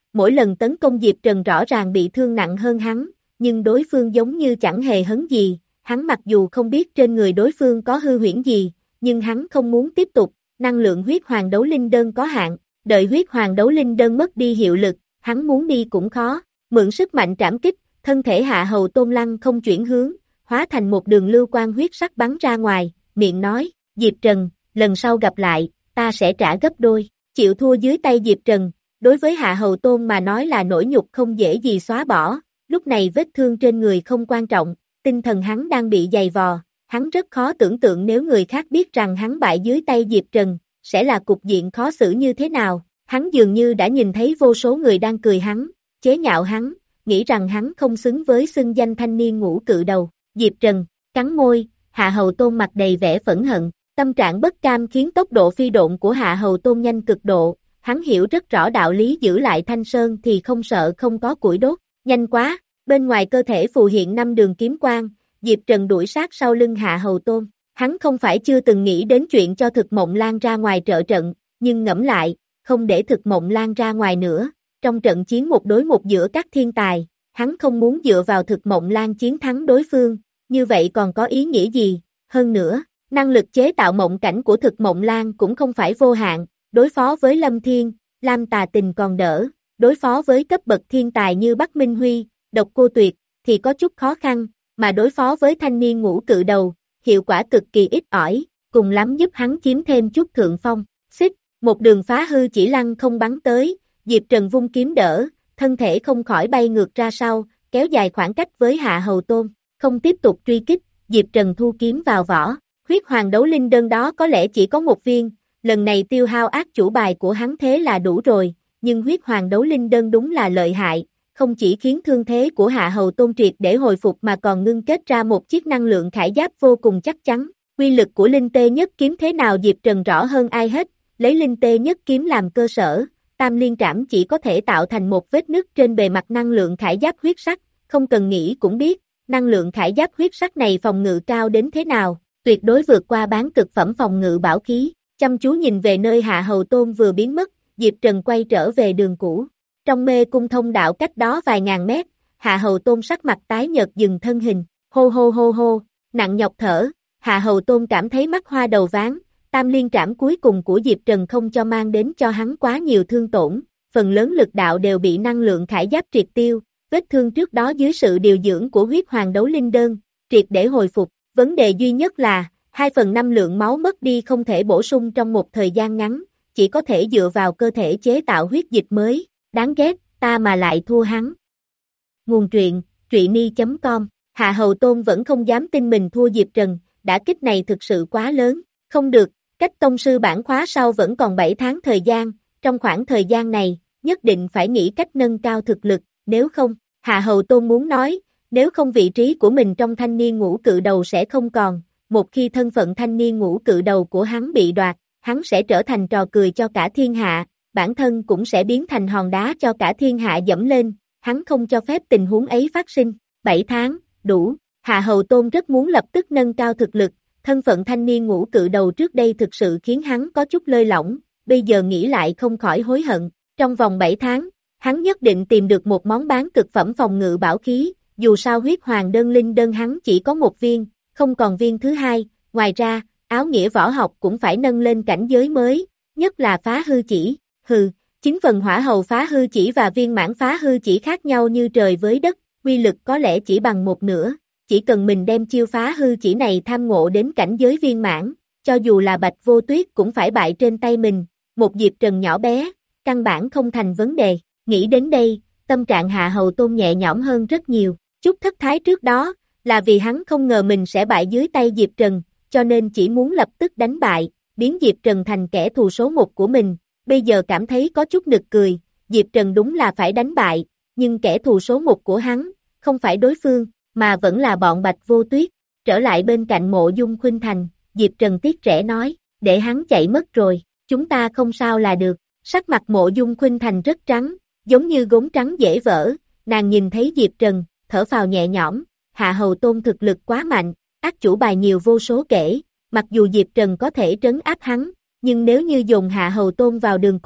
mỗi lần tấn công Diệp Trần rõ ràng bị thương nặng hơn hắn, nhưng đối phương giống như chẳng hề hấn gì, hắn mặc dù không biết trên người đối phương có hư huyễn gì, nhưng hắn không muốn tiếp tục, năng lượng huyết hoàng đấu linh đơn có hạn, đợi huyết hoàng đấu linh đơn mất đi hiệu lực, hắn muốn đi cũng khó, mượn sức mạnh trảm kích, thân thể Hạ Hầu Tôn lăng không chuyển hướng, hóa thành một đường lưu quang huyết sắc bắn ra ngoài, miệng nói, Diệp Trần, lần sau gặp lại, ta sẽ trả gấp đôi, chịu thua dưới tay Diệp Trần, đối với Hạ Hầu Tôn mà nói là nỗi nhục không dễ gì xóa bỏ, lúc này vết thương trên người không quan trọng, tinh thần hắn đang bị dày vò, hắn rất khó tưởng tượng nếu người khác biết rằng hắn bại dưới tay Diệp Trần, sẽ là cục diện khó xử như thế nào, hắn dường như đã nhìn thấy vô số người đang cười hắn, chế nhạo hắn, nghĩ rằng hắn không xứng với xưng danh thanh niên ngũ cự đầu, Diệp Trần, cắn môi, Hạ Hầu Tôn mặt đầy vẻ phẫn hận, tâm trạng bất cam khiến tốc độ phi độn của Hạ Hầu Tôn nhanh cực độ, hắn hiểu rất rõ đạo lý giữ lại Thanh Sơn thì không sợ không có củi đốt, nhanh quá, bên ngoài cơ thể phù hiện năm đường kiếm quang, Diệp Trần đuổi sát sau lưng Hạ Hầu Tôn, hắn không phải chưa từng nghĩ đến chuyện cho Thực Mộng Lan ra ngoài trợ trận, nhưng ngẫm lại, không để Thực Mộng Lan ra ngoài nữa, trong trận chiến một đối một giữa các thiên tài, hắn không muốn dựa vào Thực Mộng Lan chiến thắng đối phương, như vậy còn có ý nghĩa gì, hơn nữa, năng lực chế tạo mộng cảnh của Thực Mộng Lan cũng không phải vô hạn, đối phó với Lâm Thiên, Lam Tà Tình còn đỡ, đối phó với cấp bậc thiên tài như Bắc Minh Huy, Độc Cô Tuyệt, thì có chút khó khăn, mà đối phó với thanh niên ngũ cự đầu, hiệu quả cực kỳ ít ỏi, cùng lắm giúp hắn chiếm thêm chút thượng phong, xích, một đường phá hư chỉ lăng không bắn tới, Diệp Trần vung kiếm đỡ, thân thể không khỏi bay ngược ra sau, kéo dài khoảng cách với Hạ Hầu Tôn, không tiếp tục truy kích, Diệp Trần thu kiếm vào vỏ, huyết hoàng đấu linh đơn đó có lẽ chỉ có một viên, lần này tiêu hao ác chủ bài của hắn thế là đủ rồi, nhưng huyết hoàng đấu linh đơn đúng là lợi hại, không chỉ khiến thương thế của Hạ Hầu Tôn triệt để hồi phục mà còn ngưng kết ra một chiếc năng lượng khải giáp vô cùng chắc chắn, quy lực của linh tê nhất kiếm thế nào Diệp Trần rõ hơn ai hết, lấy linh tê nhất kiếm làm cơ sở, tam liên trảm chỉ có thể tạo thành một vết nứt trên bề mặt năng lượng khải giáp huyết sắc, không cần nghĩ cũng biết, năng lượng khải giáp huyết sắc này phòng ngự cao đến thế nào, tuyệt đối vượt qua bán cực phẩm phòng ngự bảo khí, chăm chú nhìn về nơi Hạ Hầu Tôn vừa biến mất, Diệp Trần quay trở về đường cũ, trong mê cung thông đạo cách đó vài ngàn mét, Hạ Hầu Tôn sắc mặt tái nhợt dừng thân hình, hô hô hô hô, nặng nhọc thở, Hạ Hầu Tôn cảm thấy mắt hoa đầu váng, tam liên trảm cuối cùng của Diệp Trần không cho mang đến cho hắn quá nhiều thương tổn, phần lớn lực đạo đều bị năng lượng khải giáp triệt tiêu, vết thương trước đó dưới sự điều dưỡng của huyết hoàng đấu linh đơn, triệt để hồi phục, vấn đề duy nhất là, hai phần năm lượng máu mất đi không thể bổ sung trong một thời gian ngắn, chỉ có thể dựa vào cơ thể chế tạo huyết dịch mới, đáng ghét, ta mà lại thua hắn. Nguồn truyện, truyện chấm com, Hạ Hầu Tôn vẫn không dám tin mình thua Diệp Trần, đả kích này thực sự quá lớn, không được, cách tông sư bản khóa sau vẫn còn bảy tháng thời gian, trong khoảng thời gian này, nhất định phải nghĩ cách nâng cao thực lực, nếu không, Hạ Hầu Tôn muốn nói, nếu không vị trí của mình trong thanh niên ngũ cự đầu sẽ không còn, một khi thân phận thanh niên ngũ cự đầu của hắn bị đoạt, hắn sẽ trở thành trò cười cho cả thiên hạ, bản thân cũng sẽ biến thành hòn đá cho cả thiên hạ dẫm lên, hắn không cho phép tình huống ấy phát sinh, bảy tháng, đủ, Hạ Hầu Tôn rất muốn lập tức nâng cao thực lực, thân phận thanh niên ngũ cự đầu trước đây thực sự khiến hắn có chút lơi lỏng, bây giờ nghĩ lại không khỏi hối hận, trong vòng bảy tháng, hắn nhất định tìm được một món bán cực phẩm phòng ngự bảo khí, dù sao huyết hoàng đơn linh đơn hắn chỉ có một viên, không còn viên thứ hai, ngoài ra, áo nghĩa võ học cũng phải nâng lên cảnh giới mới, nhất là phá hư chỉ, hừ, chính phần hỏa hầu phá hư chỉ và viên mãn phá hư chỉ khác nhau như trời với đất, quy lực có lẽ chỉ bằng một nửa, chỉ cần mình đem chiêu phá hư chỉ này tham ngộ đến cảnh giới viên mãn, cho dù là Bạch Vô Tuyết cũng phải bại trên tay mình, một Diệp Trần nhỏ bé, căn bản không thành vấn đề, nghĩ đến đây, tâm trạng Hạ Hầu Tôn nhẹ nhõm hơn rất nhiều, chút thất thái trước đó, là vì hắn không ngờ mình sẽ bại dưới tay Diệp Trần, cho nên chỉ muốn lập tức đánh bại, biến Diệp Trần thành kẻ thù số một của mình, bây giờ cảm thấy có chút nực cười, Diệp Trần đúng là phải đánh bại, nhưng kẻ thù số một của hắn, không phải đối phương, mà vẫn là bọn Bạch Vô Tuyết, trở lại bên cạnh Mộ Dung Khuynh Thành, Diệp Trần tiếc rẻ nói, để hắn chạy mất rồi, chúng ta không sao là được, sắc mặt Mộ Dung Khuynh Thành rất trắng, giống như gốm trắng dễ vỡ, nàng nhìn thấy Diệp Trần, thở phào nhẹ nhõm, Hạ Hầu Tôn thực lực quá mạnh, ác chủ bài nhiều vô số kể, mặc dù Diệp Trần có thể trấn áp hắn, nhưng nếu như dồn Hạ Hầu Tôn vào đường cùng,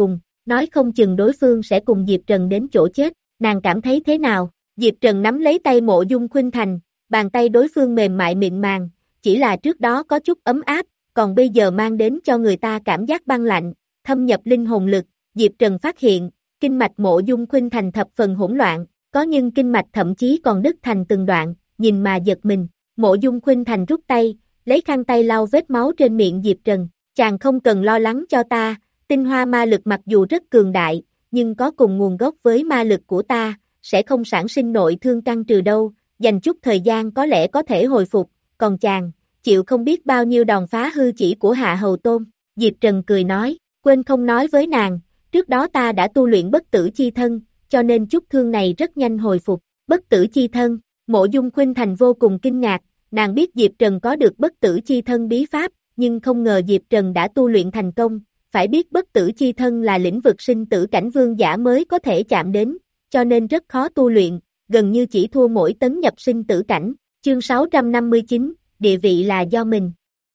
nói không chừng đối phương sẽ cùng Diệp Trần đến chỗ chết, nàng cảm thấy thế nào? Diệp Trần nắm lấy tay Mộ Dung Khuynh Thành, bàn tay đối phương mềm mại mịn màng, chỉ là trước đó có chút ấm áp, còn bây giờ mang đến cho người ta cảm giác băng lạnh, thâm nhập linh hồn lực. Diệp Trần phát hiện, kinh mạch Mộ Dung Khuynh Thành thập phần hỗn loạn, có nhưng kinh mạch thậm chí còn đứt thành từng đoạn, nhìn mà giật mình. Mộ Dung Khuynh Thành rút tay, lấy khăn tay lau vết máu trên miệng Diệp Trần, chàng không cần lo lắng cho ta, tinh hoa ma lực mặc dù rất cường đại, nhưng có cùng nguồn gốc với ma lực của ta, sẽ không sản sinh nội thương căn trừ đâu, dành chút thời gian có lẽ có thể hồi phục, còn chàng, chịu không biết bao nhiêu đòn phá hư chỉ của Hạ Hầu Tôn. Diệp Trần cười nói, quên không nói với nàng, trước đó ta đã tu luyện bất tử chi thân, cho nên chút thương này rất nhanh hồi phục. Bất tử chi thân, Mộ Dung Khuynh Thành vô cùng kinh ngạc, nàng biết Diệp Trần có được bất tử chi thân bí pháp, nhưng không ngờ Diệp Trần đã tu luyện thành công, phải biết bất tử chi thân là lĩnh vực sinh tử cảnh vương giả mới có thể chạm đến, cho nên rất khó tu luyện, gần như chỉ thua mỗi tấn nhập sinh tử cảnh. Chương sáu trăm năm mươi chín, địa vị là do mình.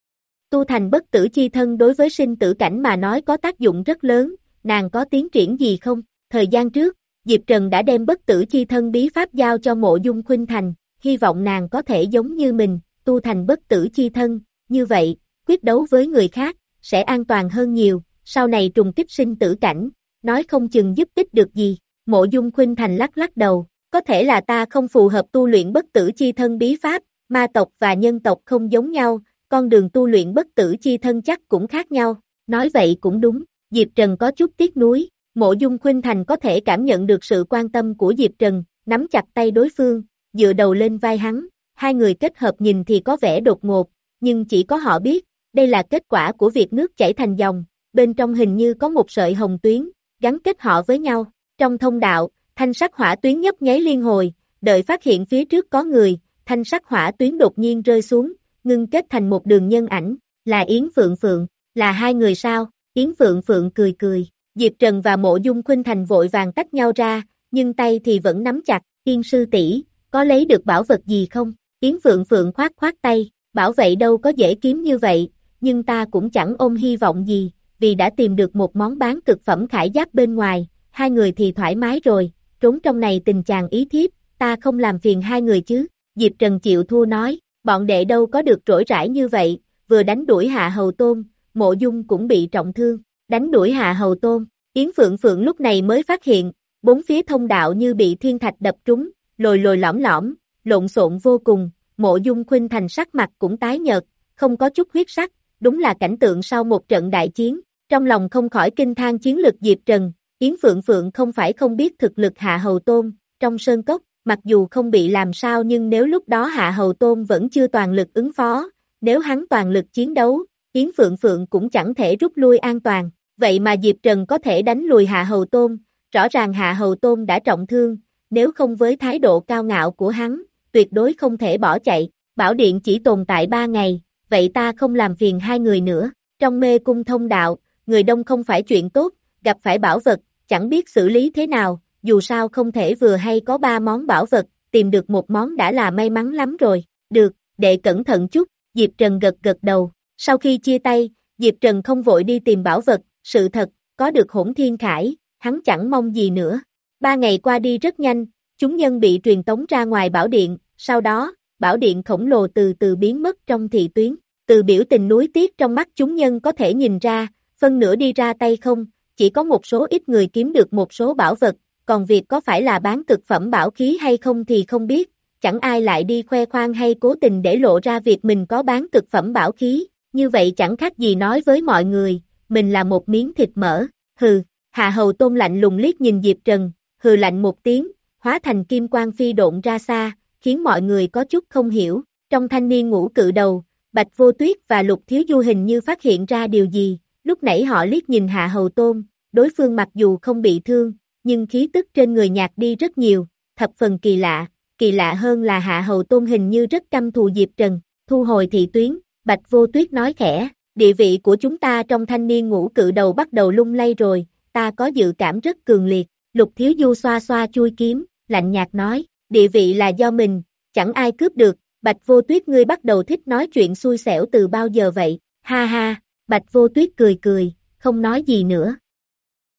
Tu thành bất tử chi thân đối với sinh tử cảnh mà nói có tác dụng rất lớn, nàng có tiến triển gì không? Thời gian trước, Diệp Trần đã đem bất tử chi thân bí pháp giao cho Mộ Dung Khuynh Thành, hy vọng nàng có thể giống như mình, tu thành bất tử chi thân, như vậy, quyết đấu với người khác, sẽ an toàn hơn nhiều, sau này trùng kích sinh tử cảnh, nói không chừng giúp ích được gì. Mộ Dung Khuynh Thành lắc lắc đầu, có thể là ta không phù hợp tu luyện bất tử chi thân bí pháp, ma tộc và nhân tộc không giống nhau, con đường tu luyện bất tử chi thân chắc cũng khác nhau, nói vậy cũng đúng. Diệp Trần có chút tiếc nuối, Mộ Dung Khuynh Thành có thể cảm nhận được sự quan tâm của Diệp Trần, nắm chặt tay đối phương, dựa đầu lên vai hắn, hai người kết hợp nhìn thì có vẻ đột ngột, nhưng chỉ có họ biết, đây là kết quả của việc nước chảy thành dòng, bên trong hình như có một sợi hồng tuyến, gắn kết họ với nhau. Trong thông đạo, thanh sắc hỏa tuyến nhấp nháy liên hồi, đợi phát hiện phía trước có người, thanh sắc hỏa tuyến đột nhiên rơi xuống, ngưng kết thành một đường nhân ảnh, là Yến Phượng Phượng, là hai người sao? Yến Phượng Phượng cười cười, Diệp Trần và Mộ Dung Khuynh Thành vội vàng tách nhau ra, nhưng tay thì vẫn nắm chặt. Yên sư tỷ, có lấy được bảo vật gì không? Yến Phượng Phượng khoát khoát tay, bảo vậy đâu có dễ kiếm như vậy, nhưng ta cũng chẳng ôm hy vọng gì, vì đã tìm được một món bán cực phẩm khải giáp bên ngoài, hai người thì thoải mái rồi, trốn trong này tình chàng ý thiếp, ta không làm phiền hai người chứ. Diệp Trần chịu thua nói, bọn đệ đâu có được rỗi rãi như vậy, vừa đánh đuổi Hạ Hầu Tôn, Mộ Dung cũng bị trọng thương, đánh đuổi Hạ Hầu Tôn. Yến Phượng Phượng lúc này mới phát hiện, bốn phía thông đạo như bị thiên thạch đập trúng, lồi lồi lõm lõm, lộn xộn vô cùng. Mộ Dung Khuynh Thành sắc mặt cũng tái nhợt, không có chút huyết sắc, đúng là cảnh tượng sau một trận đại chiến. Trong lòng không khỏi kinh than chiến lực Diệp Trần. Yến Phượng Phượng không phải không biết thực lực Hạ Hầu Tôn, trong sơn cốc, mặc dù không bị làm sao nhưng nếu lúc đó Hạ Hầu Tôn vẫn chưa toàn lực ứng phó, nếu hắn toàn lực chiến đấu, Yến Phượng Phượng cũng chẳng thể rút lui an toàn. Vậy mà Diệp Trần có thể đánh lùi Hạ Hầu Tôn, rõ ràng Hạ Hầu Tôn đã trọng thương, nếu không với thái độ cao ngạo của hắn, tuyệt đối không thể bỏ chạy. Bảo điện chỉ tồn tại ba ngày, vậy ta không làm phiền hai người nữa. Trong mê cung thông đạo, người đông không phải chuyện tốt, gặp phải bảo vật, chẳng biết xử lý thế nào, dù sao không thể vừa hay có ba món bảo vật, tìm được một món đã là may mắn lắm rồi. Được, đệ cẩn thận chút. Diệp Trần gật gật đầu. Sau khi chia tay, Diệp Trần không vội đi tìm bảo vật, sự thật, có được Hỗn Thiên Khải, hắn chẳng mong gì nữa. Ba ngày qua đi rất nhanh, chúng nhân bị truyền tống ra ngoài bảo điện, sau đó, bảo điện khổng lồ từ từ biến mất trong thị tuyến. Từ biểu tình nuối tiếc trong mắt chúng nhân có thể nhìn ra, phân nửa đi ra tay không, chỉ có một số ít người kiếm được một số bảo vật, còn việc có phải là bán cực phẩm bảo khí hay không thì không biết, chẳng ai lại đi khoe khoang hay cố tình để lộ ra việc mình có bán cực phẩm bảo khí, như vậy chẳng khác gì nói với mọi người, mình là một miếng thịt mỡ. Hừ. Hạ Hầu Tôn lạnh lùng liếc nhìn Diệp Trần, hừ lạnh một tiếng, hóa thành kim quang phi độn ra xa, khiến mọi người có chút không hiểu. Trong thanh niên ngũ cự đầu, Bạch Vô Tuyết và Lục Thiếu Du hình như phát hiện ra điều gì, lúc nãy họ liếc nhìn Hạ Hầu Tôn, đối phương mặc dù không bị thương, nhưng khí tức trên người nhạt đi rất nhiều, thập phần kỳ lạ, kỳ lạ hơn là Hạ Hầu Tôn hình như rất căm thù Diệp Trần. Thu hồi thị tuyến, Bạch Vô Tuyết nói khẽ, địa vị của chúng ta trong thanh niên ngũ cự đầu bắt đầu lung lay rồi, ta có dự cảm rất cường liệt. Lục Thiếu Du xoa xoa chui kiếm, lạnh nhạt nói, địa vị là do mình, chẳng ai cướp được. Bạch Vô Tuyết ngươi bắt đầu thích nói chuyện xui xẻo từ bao giờ vậy? Ha ha, Bạch Vô Tuyết cười cười, không nói gì nữa.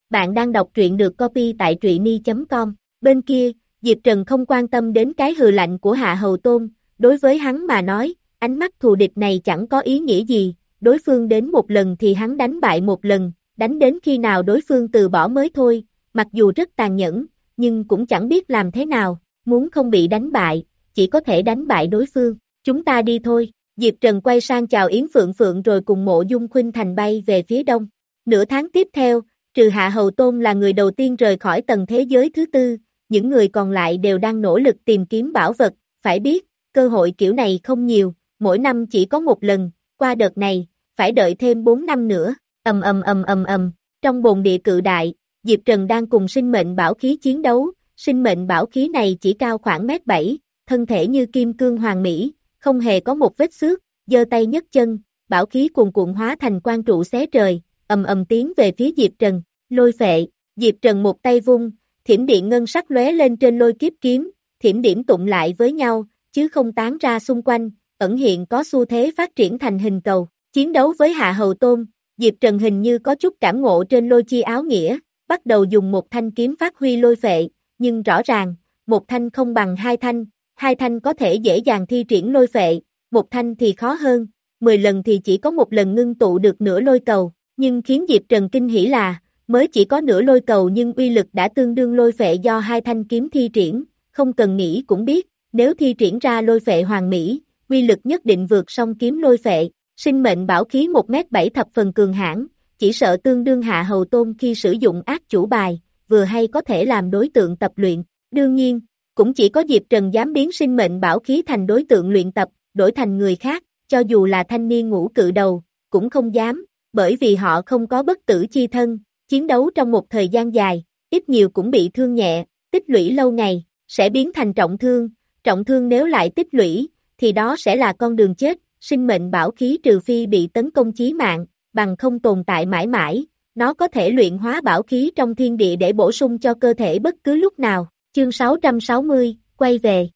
Bạn đang đọc truyện được copy tại truyện y chấm com. Bên kia, Diệp Trần không quan tâm đến cái hừ lạnh của Hạ Hầu Tôn, đối với hắn mà nói, ánh mắt thù địch này chẳng có ý nghĩa gì, đối phương đến một lần thì hắn đánh bại một lần, đánh đến khi nào đối phương từ bỏ mới thôi, mặc dù rất tàn nhẫn, nhưng cũng chẳng biết làm thế nào, muốn không bị đánh bại, chỉ có thể đánh bại đối phương, chúng ta đi thôi. Diệp Trần quay sang chào Yến Phượng Phượng rồi cùng Mộ Dung Khuynh Thành bay về phía đông. Nửa tháng tiếp theo, trừ Hạ Hầu Tôn là người đầu tiên rời khỏi tầng thế giới thứ tư, những người còn lại đều đang nỗ lực tìm kiếm bảo vật, phải biết, cơ hội kiểu này không nhiều, mỗi năm chỉ có một lần, qua đợt này, phải đợi thêm bốn năm nữa, ầm ầm ầm ầm ầm, trong bồn địa cự đại, Diệp Trần đang cùng sinh mệnh bảo khí chiến đấu, sinh mệnh bảo khí này chỉ cao khoảng mét bảy, thân thể như kim cương hoàng mỹ, không hề có một vết xước, giơ tay nhấc chân, bảo khí cuồn cuộn hóa thành quang trụ xé trời, ầm ầm tiến về phía Diệp Trần, lôi phệ, Diệp Trần một tay vung, thiểm điện ngân sắc lóe lên trên lôi kiếp kiếm, thiểm điểm tụng lại với nhau, chứ không tán ra xung quanh, ẩn hiện có xu thế phát triển thành hình cầu, chiến đấu với Hạ Hầu Tôn, Diệp Trần hình như có chút cảm ngộ trên lôi chi áo nghĩa, bắt đầu dùng một thanh kiếm phát huy lôi phệ, nhưng rõ ràng, một thanh không bằng hai thanh, hai thanh có thể dễ dàng thi triển lôi phệ, một thanh thì khó hơn, mười lần thì chỉ có một lần ngưng tụ được nửa lôi cầu, nhưng khiến Diệp Trần kinh hỉ là, mới chỉ có nửa lôi cầu nhưng uy lực đã tương đương lôi phệ do hai thanh kiếm thi triển, không cần nghĩ cũng biết, nếu thi triển ra lôi phệ hoàn mỹ, uy lực nhất định vượt song kiếm lôi phệ, sinh mệnh bảo khí một mét bảy thập phần cường hãn, chỉ sợ tương đương Hạ Hầu Tôn khi sử dụng ác chủ bài, vừa hay có thể làm đối tượng tập luyện, đương nhiên, cũng chỉ có Diệp Trần dám biến sinh mệnh bảo khí thành đối tượng luyện tập, đổi thành người khác, cho dù là thanh niên ngũ cự đầu, cũng không dám, bởi vì họ không có bất tử chi thân, chiến đấu trong một thời gian dài, ít nhiều cũng bị thương nhẹ, tích lũy lâu ngày, sẽ biến thành trọng thương, trọng thương nếu lại tích lũy, thì đó sẽ là con đường chết, sinh mệnh bảo khí trừ phi bị tấn công chí mạng, bằng không tồn tại mãi mãi, nó có thể luyện hóa bảo khí trong thiên địa để bổ sung cho cơ thể bất cứ lúc nào, chương sáu trăm sáu mươi, quay về.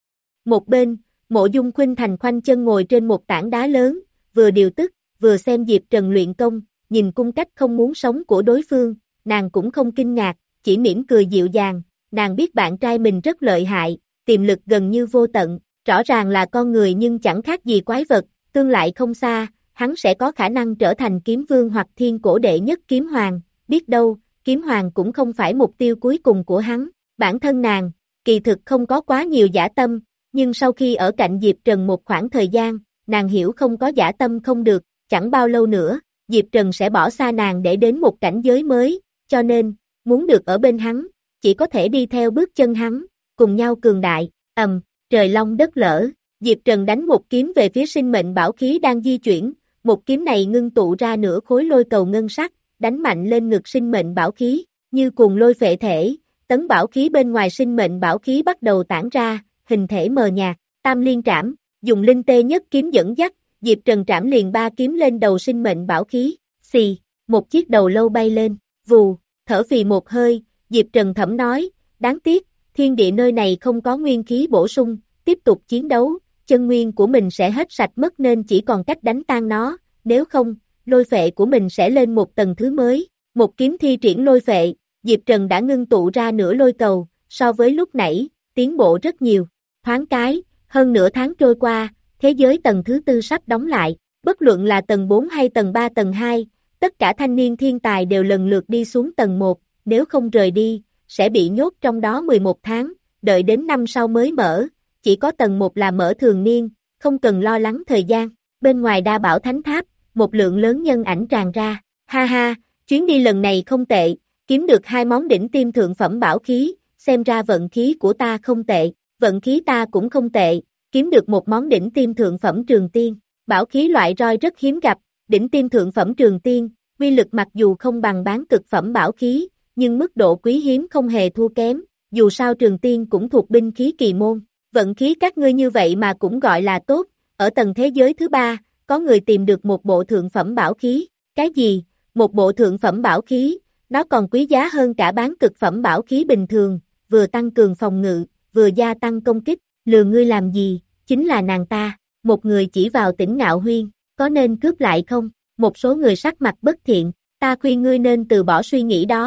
Một bên, Mộ Dung Khuynh Thành khoanh chân ngồi trên một tảng đá lớn, vừa điều tức, vừa xem Diệp Trần luyện công, nhìn cung cách không muốn sống của đối phương, nàng cũng không kinh ngạc, chỉ mỉm cười dịu dàng, nàng biết bạn trai mình rất lợi hại, tiềm lực gần như vô tận, rõ ràng là con người nhưng chẳng khác gì quái vật, tương lại không xa, hắn sẽ có khả năng trở thành kiếm vương hoặc thiên cổ đệ nhất kiếm hoàng, biết đâu, kiếm hoàng cũng không phải mục tiêu cuối cùng của hắn, bản thân nàng, kỳ thực không có quá nhiều dã tâm, nhưng sau khi ở cạnh Diệp Trần một khoảng thời gian, nàng hiểu không có dã tâm không được, chẳng bao lâu nữa, Diệp Trần sẽ bỏ xa nàng để đến một cảnh giới mới, cho nên, muốn được ở bên hắn, chỉ có thể đi theo bước chân hắn, cùng nhau cường đại, ầm, trời long đất lở, Diệp Trần đánh một kiếm về phía sinh mệnh bảo khí đang di chuyển, một kiếm này ngưng tụ ra nửa khối lôi cầu ngân sắc, đánh mạnh lên ngực sinh mệnh bảo khí, như cuồng lôi phệ thể, tấn bảo khí bên ngoài sinh mệnh bảo khí bắt đầu tản ra, hình thể mờ nhạt, tam liên trảm, dùng linh tê nhất kiếm dẫn dắt, Diệp Trần trảm liền ba kiếm lên đầu sinh mệnh bảo khí, xì, một chiếc đầu lâu bay lên, vù, thở phì một hơi, Diệp Trần thẩm nói, đáng tiếc, thiên địa nơi này không có nguyên khí bổ sung, tiếp tục chiến đấu, chân nguyên của mình sẽ hết sạch mất nên chỉ còn cách đánh tan nó, nếu không, lôi phệ của mình sẽ lên một tầng thứ mới, một kiếm thi triển lôi phệ, Diệp Trần đã ngưng tụ ra nửa lôi cầu, so với lúc nãy, tiến bộ rất nhiều, thoáng cái, hơn nửa tháng trôi qua, thế giới tầng thứ tư sắp đóng lại, bất luận là tầng bốn hay tầng ba tầng hai, tất cả thanh niên thiên tài đều lần lượt đi xuống tầng một, nếu không rời đi, sẽ bị nhốt trong đó mười một tháng, đợi đến năm sau mới mở, chỉ có tầng một là mở thường niên, không cần lo lắng thời gian, bên ngoài Đa Bảo Thánh Tháp, một lượng lớn nhân ảnh tràn ra, ha ha, chuyến đi lần này không tệ, kiếm được hai món đỉnh tiêm thượng phẩm bảo khí, xem ra vận khí của ta không tệ, vận khí ta cũng không tệ, kiếm được một món đỉnh tiêm thượng phẩm trường tiên, bảo khí loại roi rất hiếm gặp, đỉnh tiêm thượng phẩm trường tiên, uy lực mặc dù không bằng bán cực phẩm bảo khí, nhưng mức độ quý hiếm không hề thua kém, dù sao trường tiên cũng thuộc binh khí kỳ môn, vận khí các ngươi như vậy mà cũng gọi là tốt, ở tầng thế giới thứ ba, có người tìm được một bộ thượng phẩm bảo khí, cái gì, một bộ thượng phẩm bảo khí, nó còn quý giá hơn cả bán cực phẩm bảo khí bình thường, vừa tăng cường phòng ngự, vừa gia tăng công kích, lừa ngươi làm gì, chính là nàng ta, một người chỉ vào Tỉnh Ngạo Huyên, có nên cướp lại không, một số người sắc mặt bất thiện, ta khuyên ngươi nên từ bỏ suy nghĩ đó,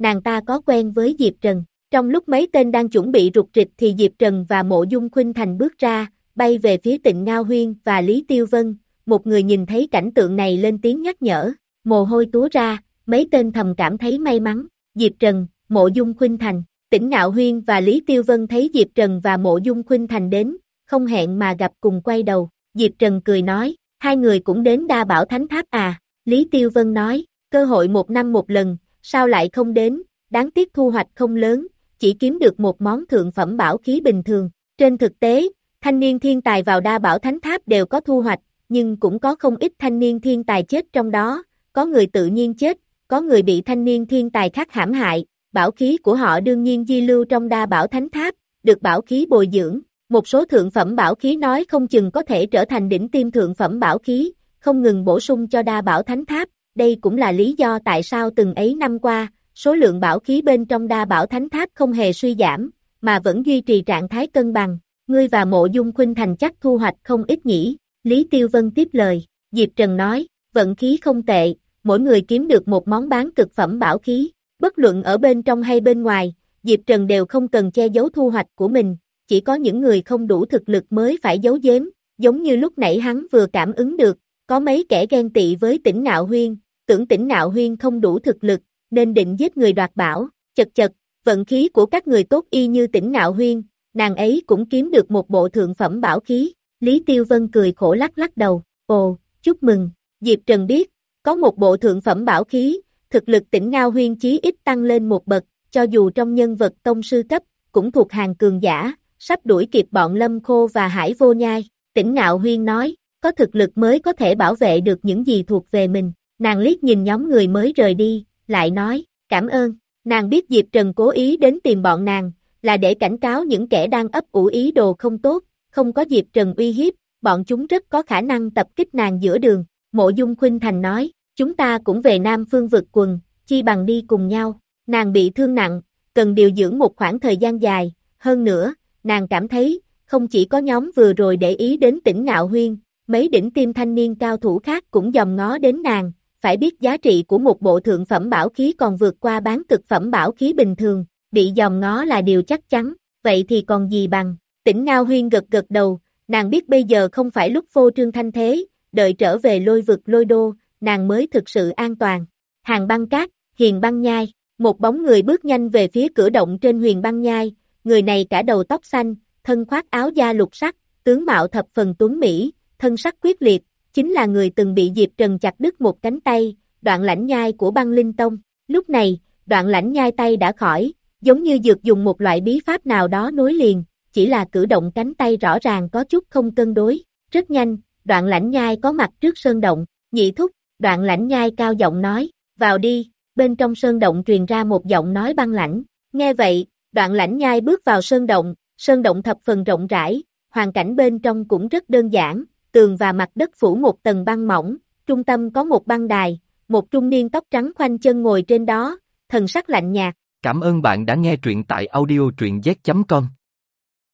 nàng ta có quen với Diệp Trần. Trong lúc mấy tên đang chuẩn bị rục rịch thì Diệp Trần và Mộ Dung Khuynh Thành bước ra, bay về phía Tịnh Ngao Huyên và Lý Tiêu Vân. Một người nhìn thấy cảnh tượng này lên tiếng nhắc nhở, mồ hôi túa ra, mấy tên thầm cảm thấy may mắn. Diệp Trần, Mộ Dung Khuynh Thành, Tĩnh Ngạo Huyên và Lý Tiêu Vân thấy Diệp Trần và Mộ Dung Khuynh Thành đến, không hẹn mà gặp cùng quay đầu. Diệp Trần cười nói, hai người cũng đến Đa Bảo Thánh Tháp à? Lý Tiêu Vân nói, cơ hội một năm một lần, sao lại không đến, đáng tiếc thu hoạch không lớn, chỉ kiếm được một món thượng phẩm bảo khí bình thường. Trên thực tế, thanh niên thiên tài vào Đa Bảo Thánh Tháp đều có thu hoạch, nhưng cũng có không ít thanh niên thiên tài chết trong đó, có người tự nhiên chết, có người bị thanh niên thiên tài khác hãm hại, bảo khí của họ đương nhiên di lưu trong Đa Bảo Thánh Tháp, được bảo khí bồi dưỡng. Một số thượng phẩm bảo khí nói không chừng có thể trở thành đỉnh tiêm thượng phẩm bảo khí, không ngừng bổ sung cho Đa Bảo Thánh Tháp, đây cũng là lý do tại sao từng ấy năm qua, số lượng bảo khí bên trong Đa Bảo Thánh Tháp không hề suy giảm, mà vẫn duy trì trạng thái cân bằng. Ngươi và Mộ Dung Khuynh Thành chắc thu hoạch không ít nhỉ? Lý Tiêu Vân tiếp lời, Diệp Trần nói, vận khí không tệ, mỗi người kiếm được một món bán cực phẩm bảo khí, bất luận ở bên trong hay bên ngoài, Diệp Trần đều không cần che giấu thu hoạch của mình, chỉ có những người không đủ thực lực mới phải giấu giếm, giống như lúc nãy hắn vừa cảm ứng được, có mấy kẻ ghen tị với Tĩnh Ngạo Huyên, tưởng Tĩnh Ngạo Huyên không đủ thực lực, nên định giết người đoạt bảo, chật chật, vận khí của các người tốt y như Tĩnh Ngạo Huyên, nàng ấy cũng kiếm được một bộ thượng phẩm bảo khí. Lý Tiêu Vân cười khổ lắc lắc đầu, ồ, chúc mừng. Diệp Trần biết, có một bộ thượng phẩm bảo khí, thực lực Tĩnh Ngao Huyên chí ít tăng lên một bậc, cho dù trong nhân vật tông sư cấp, cũng thuộc hàng cường giả, sắp đuổi kịp bọn Lâm Khô và Hải Vô Nhai. Tĩnh Ngạo Huyên nói, có thực lực mới có thể bảo vệ được những gì thuộc về mình. Nàng liếc nhìn nhóm người mới rời đi, lại nói, cảm ơn. Nàng biết Diệp Trần cố ý đến tìm bọn nàng, là để cảnh cáo những kẻ đang ấp ủ ý đồ không tốt, không có Diệp Trần uy hiếp, bọn chúng rất có khả năng tập kích nàng giữa đường. Mộ Dung Khuynh Thành nói, chúng ta cũng về Nam Phương vực quần, chi bằng đi cùng nhau. Nàng bị thương nặng, cần điều dưỡng một khoảng thời gian dài, hơn nữa, nàng cảm thấy, không chỉ có nhóm vừa rồi để ý đến Tĩnh Ngạo Huyên, mấy đỉnh tiêm thanh niên cao thủ khác cũng dòm ngó đến nàng, phải biết giá trị của một bộ thượng phẩm bảo khí còn vượt qua bán cực phẩm bảo khí bình thường, bị dòm ngó là điều chắc chắn, vậy thì còn gì bằng. Tĩnh Ngao Huyên gật gật đầu, nàng biết bây giờ không phải lúc phô trương thanh thế, đợi trở về Lôi vực Lôi đô, nàng mới thực sự an toàn. Hàng băng cát, Huyền Băng Nhai, một bóng người bước nhanh về phía cửa động trên Huyền Băng Nhai, người này cả đầu tóc xanh, thân khoác áo da lục sắc, tướng mạo thập phần tuấn mỹ, thân sắc quyết liệt, chính là người từng bị Diệp Trần chặt đứt một cánh tay, Đoạn Lãnh Nhai của Băng Linh Tông. Lúc này, Đoạn Lãnh Nhai tay đã khỏi, giống như dược dùng một loại bí pháp nào đó nối liền, chỉ là cử động cánh tay rõ ràng có chút không cân đối. Rất nhanh, Đoạn Lãnh Nhai có mặt trước sơn động, nhị thúc, Đoạn Lãnh Nhai cao giọng nói, vào đi, bên trong sơn động truyền ra một giọng nói băng lãnh. Nghe vậy, Đoạn Lãnh Nhai bước vào sơn động, sơn động thập phần rộng rãi, hoàn cảnh bên trong cũng rất đơn giản, tường và mặt đất phủ một tầng băng mỏng, trung tâm có một băng đài, một trung niên tóc trắng khoanh chân ngồi trên đó, thần sắc lạnh nhạt. Cảm ơn bạn đã nghe truyện tại audio truyện z chấm com.